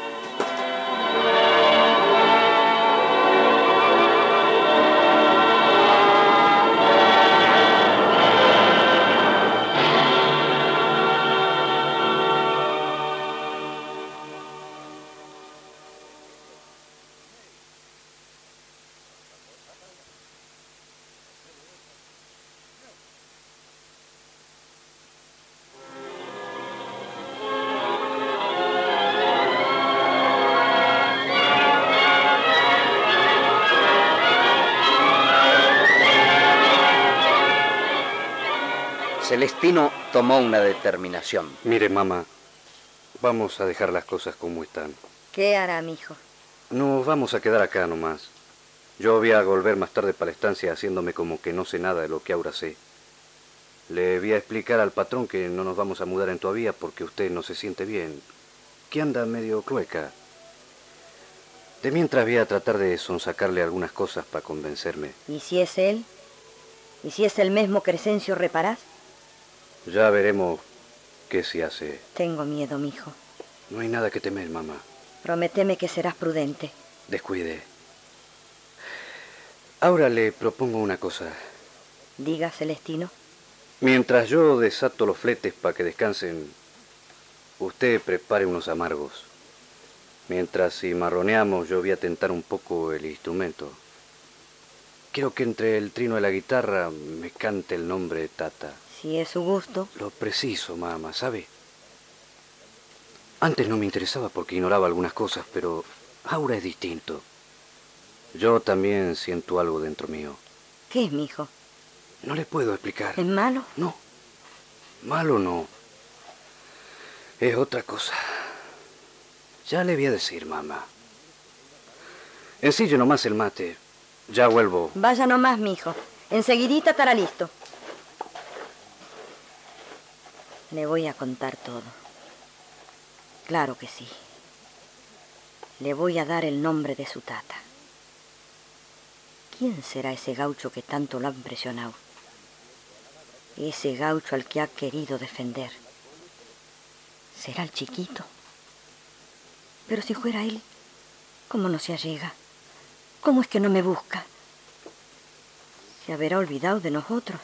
Celestino tomó una determinación. Mire, mamá, vamos a dejar las cosas como están. ¿Qué hará, mijo? Nos vamos a quedar acá nomás. Yo voy a volver más tarde para la estancia haciéndome como que no sé nada de lo que ahora sé. Le voy a explicar al patrón que no nos vamos a mudar en todavía porque usted no se siente bien, que anda medio clueca. De mientras voy a tratar de sonsacarle algunas cosas para convencerme. ¿Y si es él? ¿Y si es el mismo Crescencio Reparás? Ya veremos qué se hace. Tengo miedo, mijo. No hay nada que temer, mamá. Prométeme que serás prudente. Descuide. Ahora le propongo una cosa. Diga, Celestino. Mientras yo desato los fletes para que descansen, usted prepare unos amargos. Mientras cimarroneamos, yo voy a tentar un poco el instrumento. Quiero que entre el trino de la guitarra me cante el nombre de Tata. Si es su gusto. Lo preciso, mamá, ¿sabe? Antes no me interesaba porque ignoraba algunas cosas, pero ahora es distinto. Yo también siento algo dentro mío. ¿Qué es, mijo? No le puedo explicar. ¿Es malo? No. Malo no. Es otra cosa. Ya le voy a decir, mamá. Ensille nomás el mate. Ya vuelvo. Vaya nomás, mijo. Enseguidita estará listo. Le voy a contar todo. Claro que sí. Le voy a dar el nombre de su tata. ¿Quién será ese gaucho que tanto lo ha impresionado? Ese gaucho al que ha querido defender. ¿Será el Chiquito? Pero si fuera él, ¿cómo no se allega? ¿Cómo es que no me busca? ¿Se habrá olvidado de nosotros?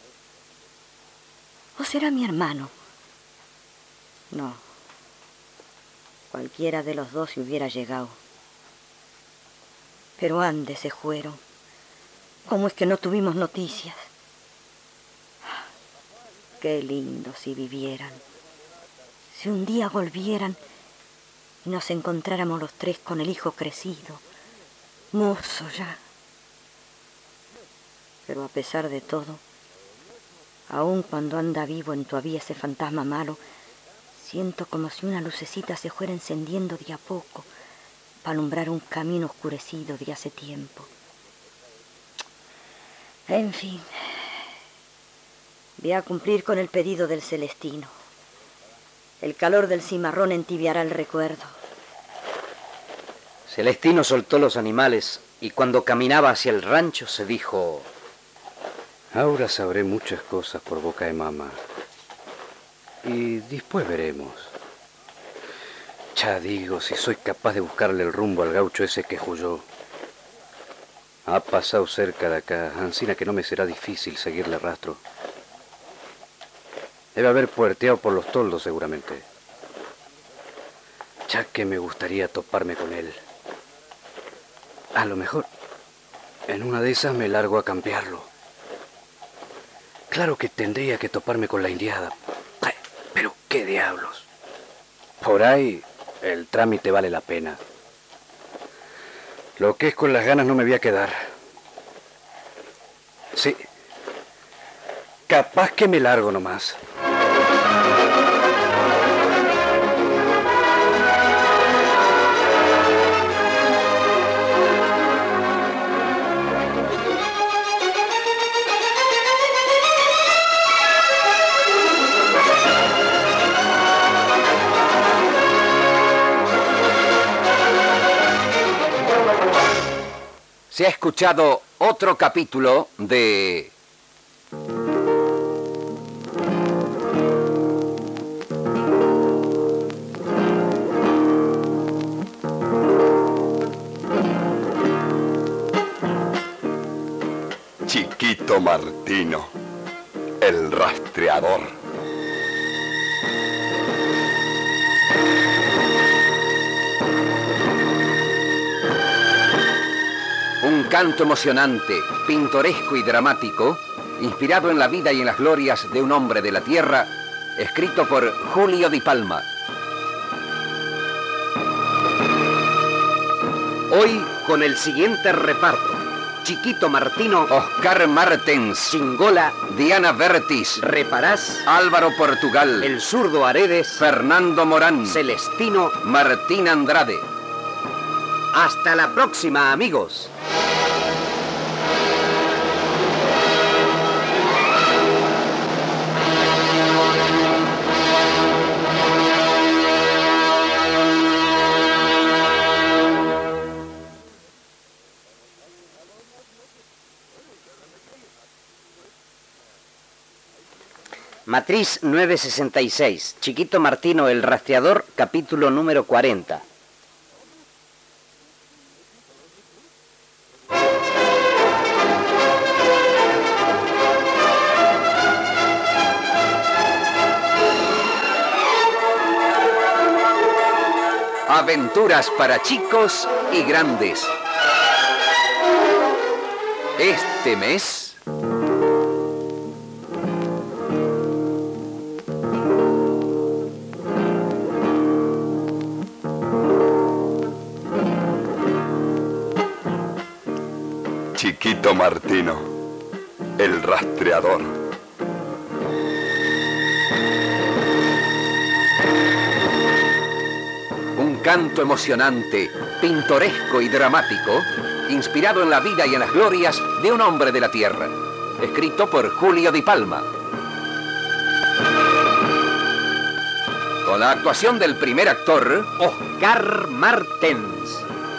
¿O será mi hermano? No. Cualquiera de los dos se hubiera llegado. Pero antes se fueron. ¿Cómo es que no tuvimos noticias? Qué lindo si vivieran. Si un día volvieran y nos encontráramos los tres con el hijo crecido, mozo ya. Pero a pesar de todo, aun cuando anda vivo en todavía ese fantasma malo, siento como si una lucecita se fuera encendiendo de a poco para alumbrar un camino oscurecido de hace tiempo. En fin, voy a cumplir con el pedido del Celestino. El calor del cimarrón entibiará el recuerdo. Celestino soltó los animales y cuando caminaba hacia el rancho se dijo: ahora sabré muchas cosas por boca de mamá. Y después veremos. Ya digo, si soy capaz de buscarle el rumbo al gaucho ese que huyó. Ha pasado cerca de acá, ansina que no me será difícil seguirle rastro. Debe haber puerteado por los toldos seguramente. Ya que me gustaría toparme con él. A lo mejor en una de esas me largo a campearlo. Claro que tendría que toparme con la indiada. Ay, pero qué diablos. Por ahí el trámite vale la pena. Lo que es con las ganas no me voy a quedar. Sí. Capaz que me largo nomás. Se ha escuchado otro capítulo de Chiquito Martino, el rastreador. un canto emocionante, pintoresco y dramático, inspirado en la vida y en las glorias de un hombre de la tierra, escrito por Julio Di Palma. Hoy con el siguiente reparto: Chiquito Martino, Oscar Martens, Chingola, Diana Vertis, Reparás, Álvaro Portugal, el zurdo Aredes, Fernando Morán, Celestino, Martín Andrade. Hasta la próxima, amigos. Matriz 966, Chiquito Martino el rastreador, capítulo número 40. Aventuras para chicos y grandes. Este mes... Chiquito Martino, el rastreador. Un canto emocionante, pintoresco y dramático, inspirado en la vida y en las glorias de un hombre de la tierra, escrito por Julio Di Palma. Con la actuación del primer actor, Oscar Martens.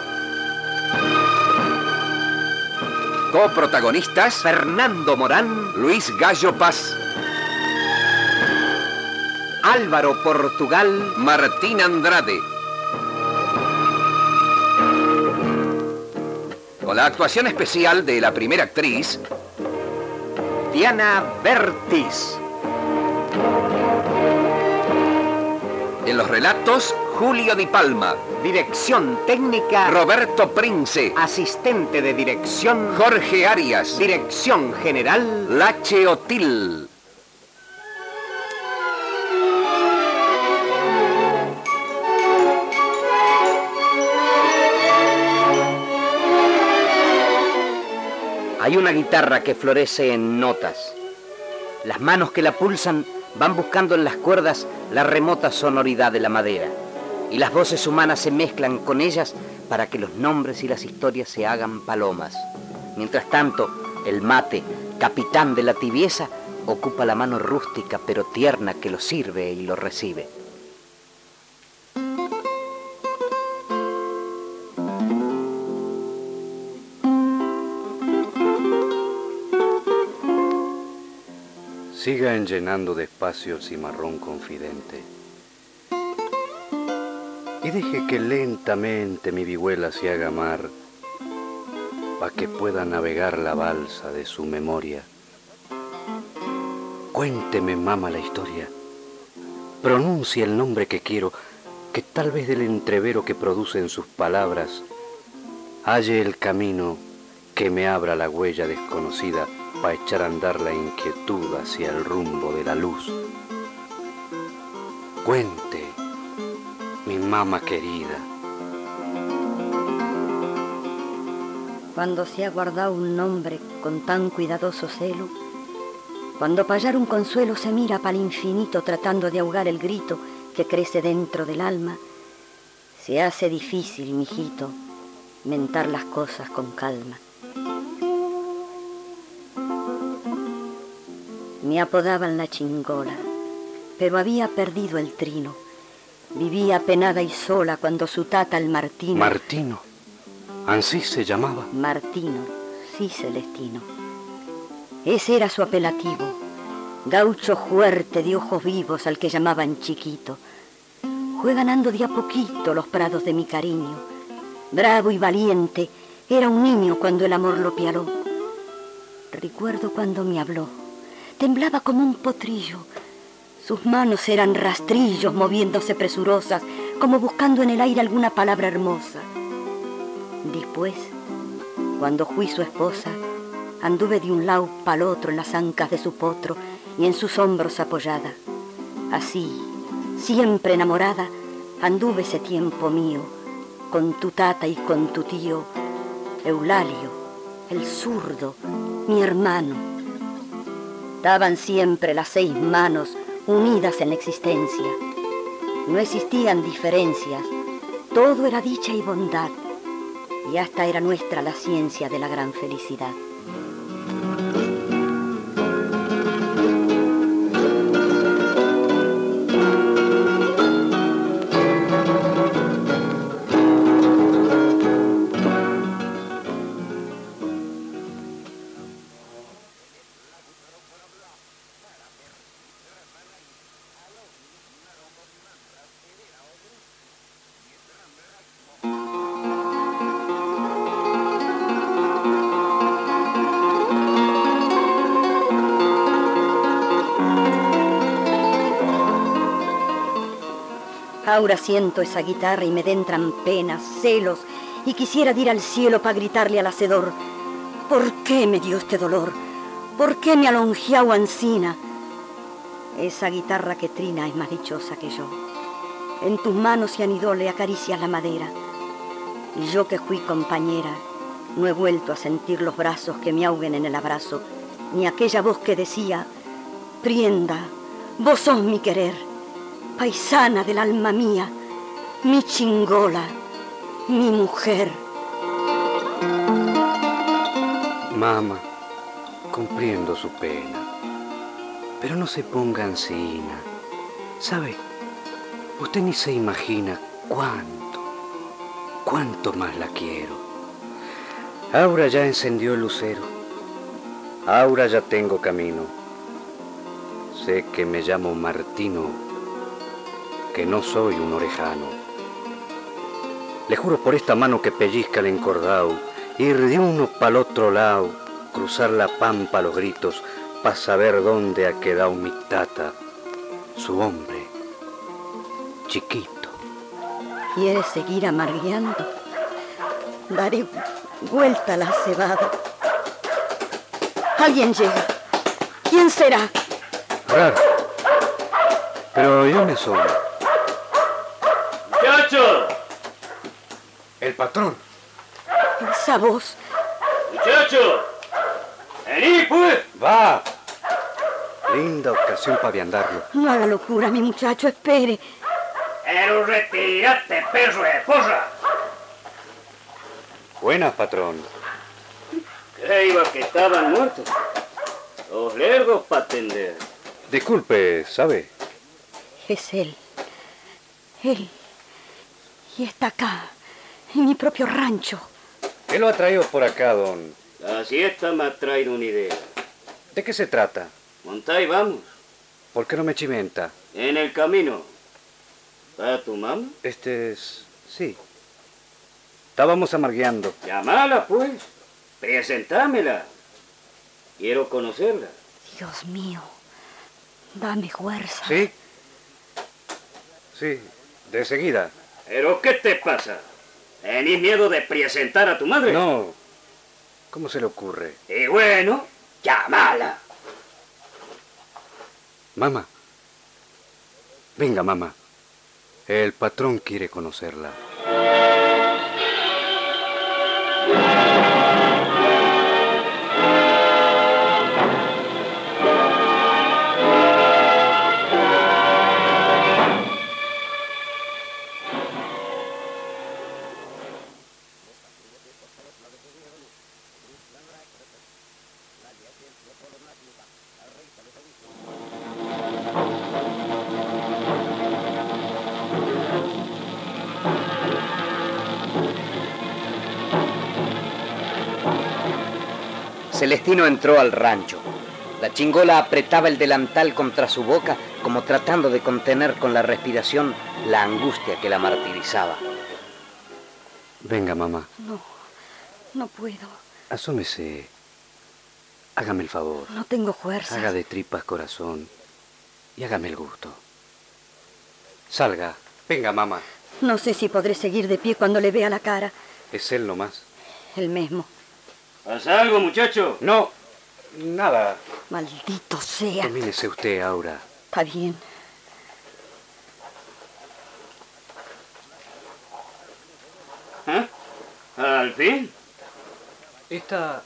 Coprotagonistas, Fernando Morán, Luis Gallo Paz. Álvaro Portugal, Martín Andrade. Con la actuación especial de la primera actriz, Diana Bertis. En los relatos, Julio Di Palma. Dirección técnica, Roberto Prince. Asistente de dirección, Jorge Arias. Dirección general, Lache Otil. Hay una guitarra que florece en notas. Las manos que la pulsan van buscando en las cuerdas la remota sonoridad de la madera. Y las voces humanas se mezclan con ellas para que los nombres y las historias se hagan palomas. Mientras tanto, el mate, capitán de la tibieza, ocupa la mano rústica pero tierna que lo sirve y lo recibe. Sigan llenando de espacio el cimarrón confidente y deje que lentamente mi vihuela se haga mar para que pueda navegar la balsa de su memoria. Cuénteme, mamá, la historia. Pronuncie el nombre que quiero, que tal vez del entrevero que producen sus palabras halle el camino que me abra la huella desconocida para echar a andar la inquietud hacia el rumbo de la luz. Cuente, mi mamá querida. Cuando se ha guardado un nombre con tan cuidadoso celo, cuando para hallar un consuelo se mira para el infinito tratando de ahogar el grito que crece dentro del alma, se hace difícil, mijito, mentar las cosas con calma. Me apodaban la chingola, pero había perdido el trino. Vivía penada y sola cuando su tata el Martino... ¿Martino? ¿Ansí se llamaba? Martino, sí, Celestino. Ese era su apelativo. Gaucho fuerte de ojos vivos al que llamaban chiquito. Fue ganando de a poquito los prados de mi cariño. Bravo y valiente, era un niño cuando el amor lo pialó. Recuerdo cuando me habló. Temblaba como un potrillo. Sus manos eran rastrillos moviéndose presurosas, como buscando en el aire alguna palabra hermosa. Después, cuando fui su esposa, anduve de un lado pa'l otro en las ancas de su potro y en sus hombros apoyada. Así, siempre enamorada, anduve ese tiempo mío, con tu tata y con tu tío, Eulalio, el zurdo, mi hermano. Daban siempre las 6 manos unidas en la existencia. No existían diferencias, todo era dicha y bondad, y hasta era nuestra la ciencia de la gran felicidad. Ahora siento esa guitarra y me entran penas, celos, y quisiera ir al cielo para gritarle al hacedor: ¿por qué me dio este dolor? ¿Por qué me alongiao ansina? Esa guitarra que trina es más dichosa que yo. En tus manos se anidó, le acaricias la madera. Y yo que fui compañera, no he vuelto a sentir los brazos que me ahoguen en el abrazo, ni aquella voz que decía: Prienda, vos sos mi querer, paisana del alma mía, mi chingola, mi mujer. Mamá, comprendo su pena, pero no se ponga ansina. ¿Sabe? Usted ni se imagina cuánto más la quiero. Aura ya encendió el lucero. Aura ya tengo camino. Sé que me llamo Martino, que no soy un orejano. Le juro por esta mano que pellizca el encordado, ir de uno pa'l otro lado, cruzar la pampa a los gritos, pa' saber dónde ha quedado mi tata, su hombre, chiquito. ¿Quieres seguir amargueando? Daré vuelta a la cebada. Alguien llega. ¿Quién será? Raro. Pero yo me asomo. ¡Muchachos! El patrón. Esa voz. ¡Muchachos! ¡Vení, pues! Va. Linda ocasión para viandarlo. No haga locura, mi muchacho, espere. Pero retírate, perro de porra. Buenas, patrón. Creía que estaban muertos. Los lerdos para atender. Disculpe, ¿sabe? Es él. Él. Y está acá, en mi propio rancho. ¿Qué lo ha traído por acá, don? La siesta me ha traído una idea. ¿De qué se trata? Montá y vamos. ¿Por qué no me chimenta? En el camino. ¿Está tu mamá? Sí. Estábamos amargueando. Llámala, pues. Presentámela. Quiero conocerla. Dios mío, dame fuerza. ¿Sí? Sí, de seguida. ¿Pero qué te pasa? ¿Tenís miedo de presentar a tu madre? No. ¿Cómo se le ocurre? Y bueno, llámala. Mamá. Venga, mamá. El patrón quiere conocerla. Celestino entró al rancho. La chingola apretaba el delantal contra su boca, como tratando de contener con la respiración la angustia que la martirizaba. Venga, mamá. No puedo. Asómese. Hágame el favor. No tengo fuerza. Haga de tripas corazón y hágame el gusto. Salga. Venga, mamá. No sé si podré seguir de pie cuando le vea la cara. Es él nomás. El mismo. ¿Pasa algo, muchacho? No, nada. Maldito sea. Domínese usted, Aura. Está bien. ¿Eh? ¿Al fin? Esta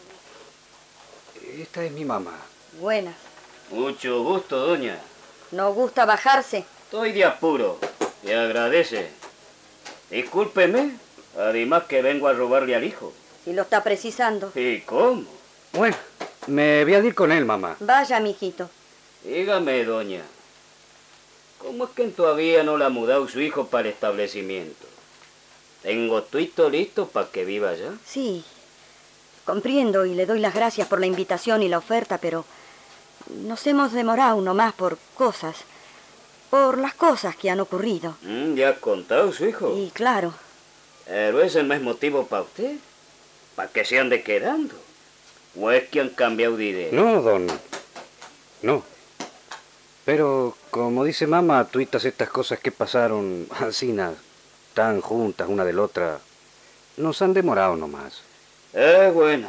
es mi mamá. Buenas. Mucho gusto, doña. ¿No gusta bajarse? Estoy de apuro. Le agradece. Discúlpeme. Además que vengo a robarle al hijo. Si lo está precisando. ¿Y cómo? Bueno, me voy a ir con él, mamá. Vaya, mijito. Dígame, doña. ¿Cómo es que todavía no la ha mudado su hijo para el establecimiento? Tengo tuito listo para que viva allá. Sí. Comprendo y le doy las gracias por la invitación y la oferta, pero nos hemos demorado nomás por cosas. Por las cosas que han ocurrido. ¿Ya ha contado su hijo? Y claro. ¿Pero ese no es motivo para usted? ¿Para que se ande quedando? ¿O es que han cambiado de idea? No, don. No. Pero, como dice mamá, tuitas estas cosas que pasaron, así, tan juntas una de la otra, nos han demorado nomás. Bueno.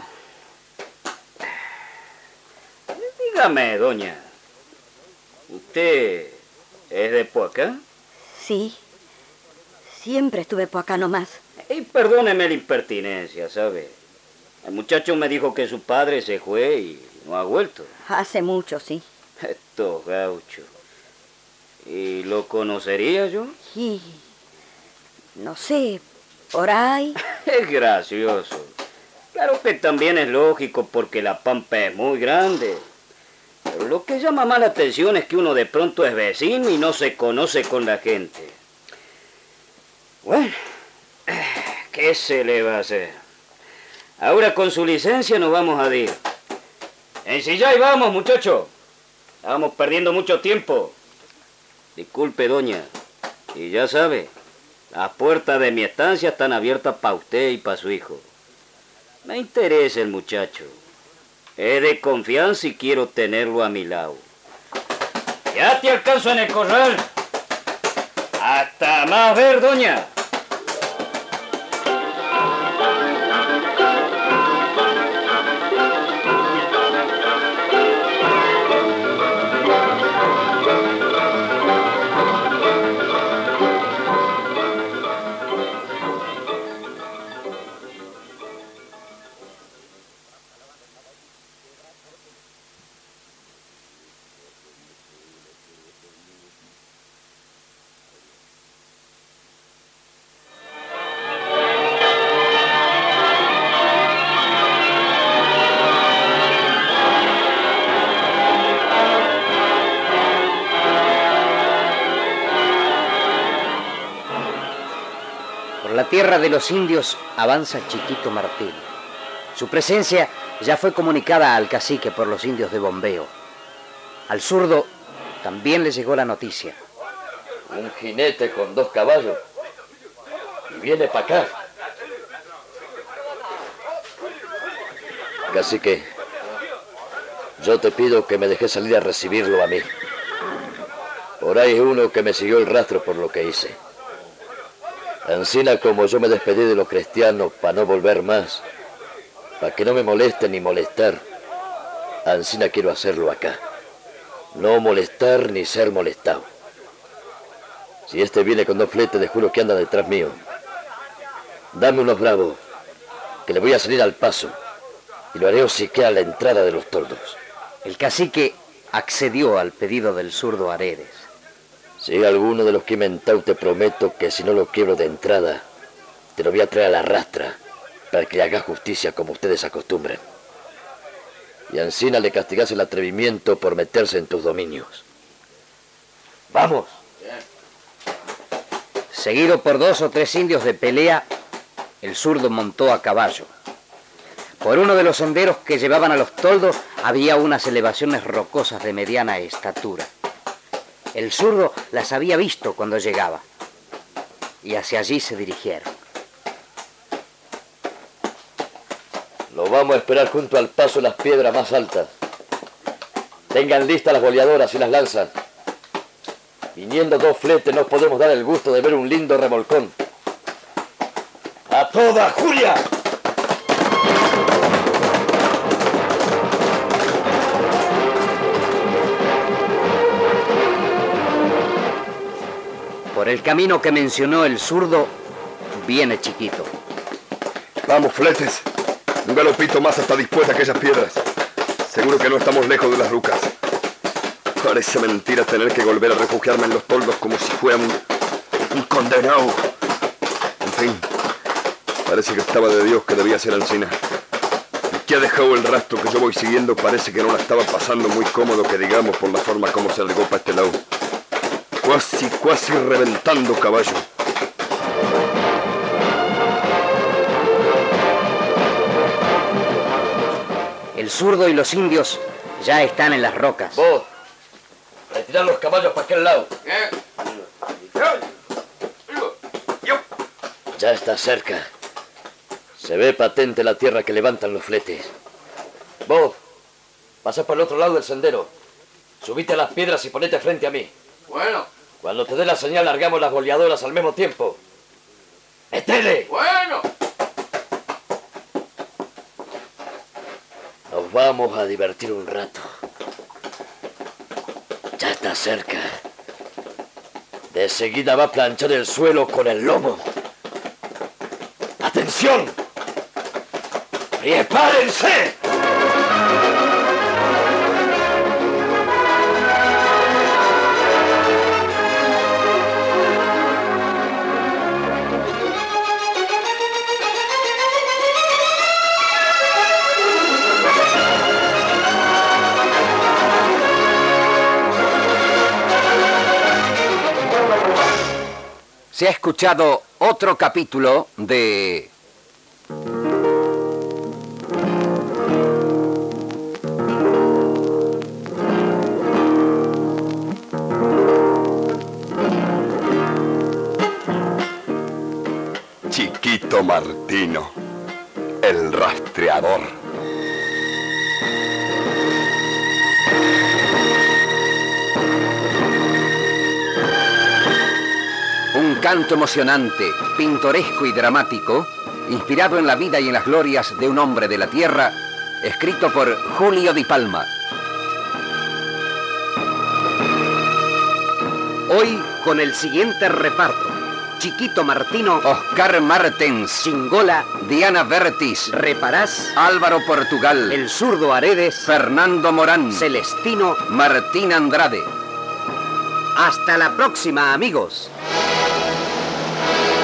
Dígame, doña. ¿Usted es de por acá? Sí. Siempre estuve por acá nomás. Y perdóneme la impertinencia, ¿sabe? El muchacho me dijo que su padre se fue y no ha vuelto. Hace mucho, sí. Estos gauchos. ¿Y lo conocería yo? Y... no sé, por ahí. Es gracioso. Claro que también es lógico porque la pampa es muy grande. Pero lo que llama más la atención es que uno de pronto es vecino y no se conoce con la gente. Bueno, ¿qué se le va a hacer? Ahora con su licencia nos vamos a ir. Ensillá y vamos, muchacho. Estamos perdiendo mucho tiempo. Disculpe, doña. Y ya sabe, las puertas de mi estancia están abiertas para usted y para su hijo. Me interesa el muchacho. Es de confianza y quiero tenerlo a mi lado. Ya te alcanzo en el corral. Hasta más ver, doña. La tierra de los indios avanza Chiquito Martín. Su presencia ya fue comunicada al cacique por los indios de Bombeo. Al zurdo también le llegó la noticia. Un jinete con 2 caballos. Y viene para acá. Cacique, yo te pido que me dejes salir a recibirlo a mí. Por ahí es uno que me siguió el rastro por lo que hice. Ansina como yo me despedí de los cristianos para no volver más, para que no me molesten ni molestar, ansina quiero hacerlo acá. No molestar ni ser molestado. Si este viene con 2 fletes, te juro que anda detrás mío. Dame unos bravos, que le voy a salir al paso, y lo haré hociquear a la entrada de los toldos. El cacique accedió al pedido del zurdo Aredes. Si alguno de los que he inventado, te prometo que si no lo quiebro de entrada, te lo voy a traer a la rastra para que le hagas justicia como ustedes acostumbran. Y ansina le castigas el atrevimiento por meterse en tus dominios. ¡Vamos! Seguido por 2 o 3 indios de pelea, el zurdo montó a caballo. Por uno de los senderos que llevaban a los toldos había unas elevaciones rocosas de mediana estatura. El zurdo las había visto cuando llegaba, y hacia allí se dirigieron. Lo vamos a esperar junto al paso de las piedras más altas. Tengan listas las boleadoras y las lanzas. Viniendo 2 fletes nos podemos dar el gusto de ver un lindo remolcón. ¡A toda Julia! Por el camino que mencionó el zurdo, viene Chiquito. Vamos, fletes. Un galopito más hasta dispuesta a aquellas piedras. Seguro que no estamos lejos de las rucas. Parece mentira tener que volver a refugiarme en los toldos como si fuera un condenado. En fin, parece que estaba de Dios que debía ser Ansina. El que ha dejado el rastro que yo voy siguiendo parece que no la estaba pasando muy cómodo, que digamos, por la forma como se alargó para este lado. Cuasi reventando caballo. El zurdo y los indios ya están en las rocas. Vos, retirar los caballos para aquel lado. Ya está cerca. Se ve patente la tierra que levantan los fletes. Vos, pasa por el otro lado del sendero. Subite a las piedras y ponete frente a mí. Bueno. Cuando te dé la señal, largamos las boleadoras al mismo tiempo. ¡Metele! Bueno. Nos vamos a divertir un rato. Ya está cerca. De seguida va a planchar el suelo con el lomo. ¡Atención! ¡Prepárense! Se ha escuchado otro capítulo de... Chiquito Martino, el rastreador. Un canto emocionante, pintoresco y dramático, inspirado en la vida y en las glorias de un hombre de la tierra, escrito por Julio Di Palma. Hoy con el siguiente reparto: Chiquito Martino, Oscar Martens, Chingola, Diana Vertis, Reparás, Álvaro Portugal, el zurdo Aredes, Fernando Morán, Celestino, Martín Andrade. Hasta la próxima, amigos.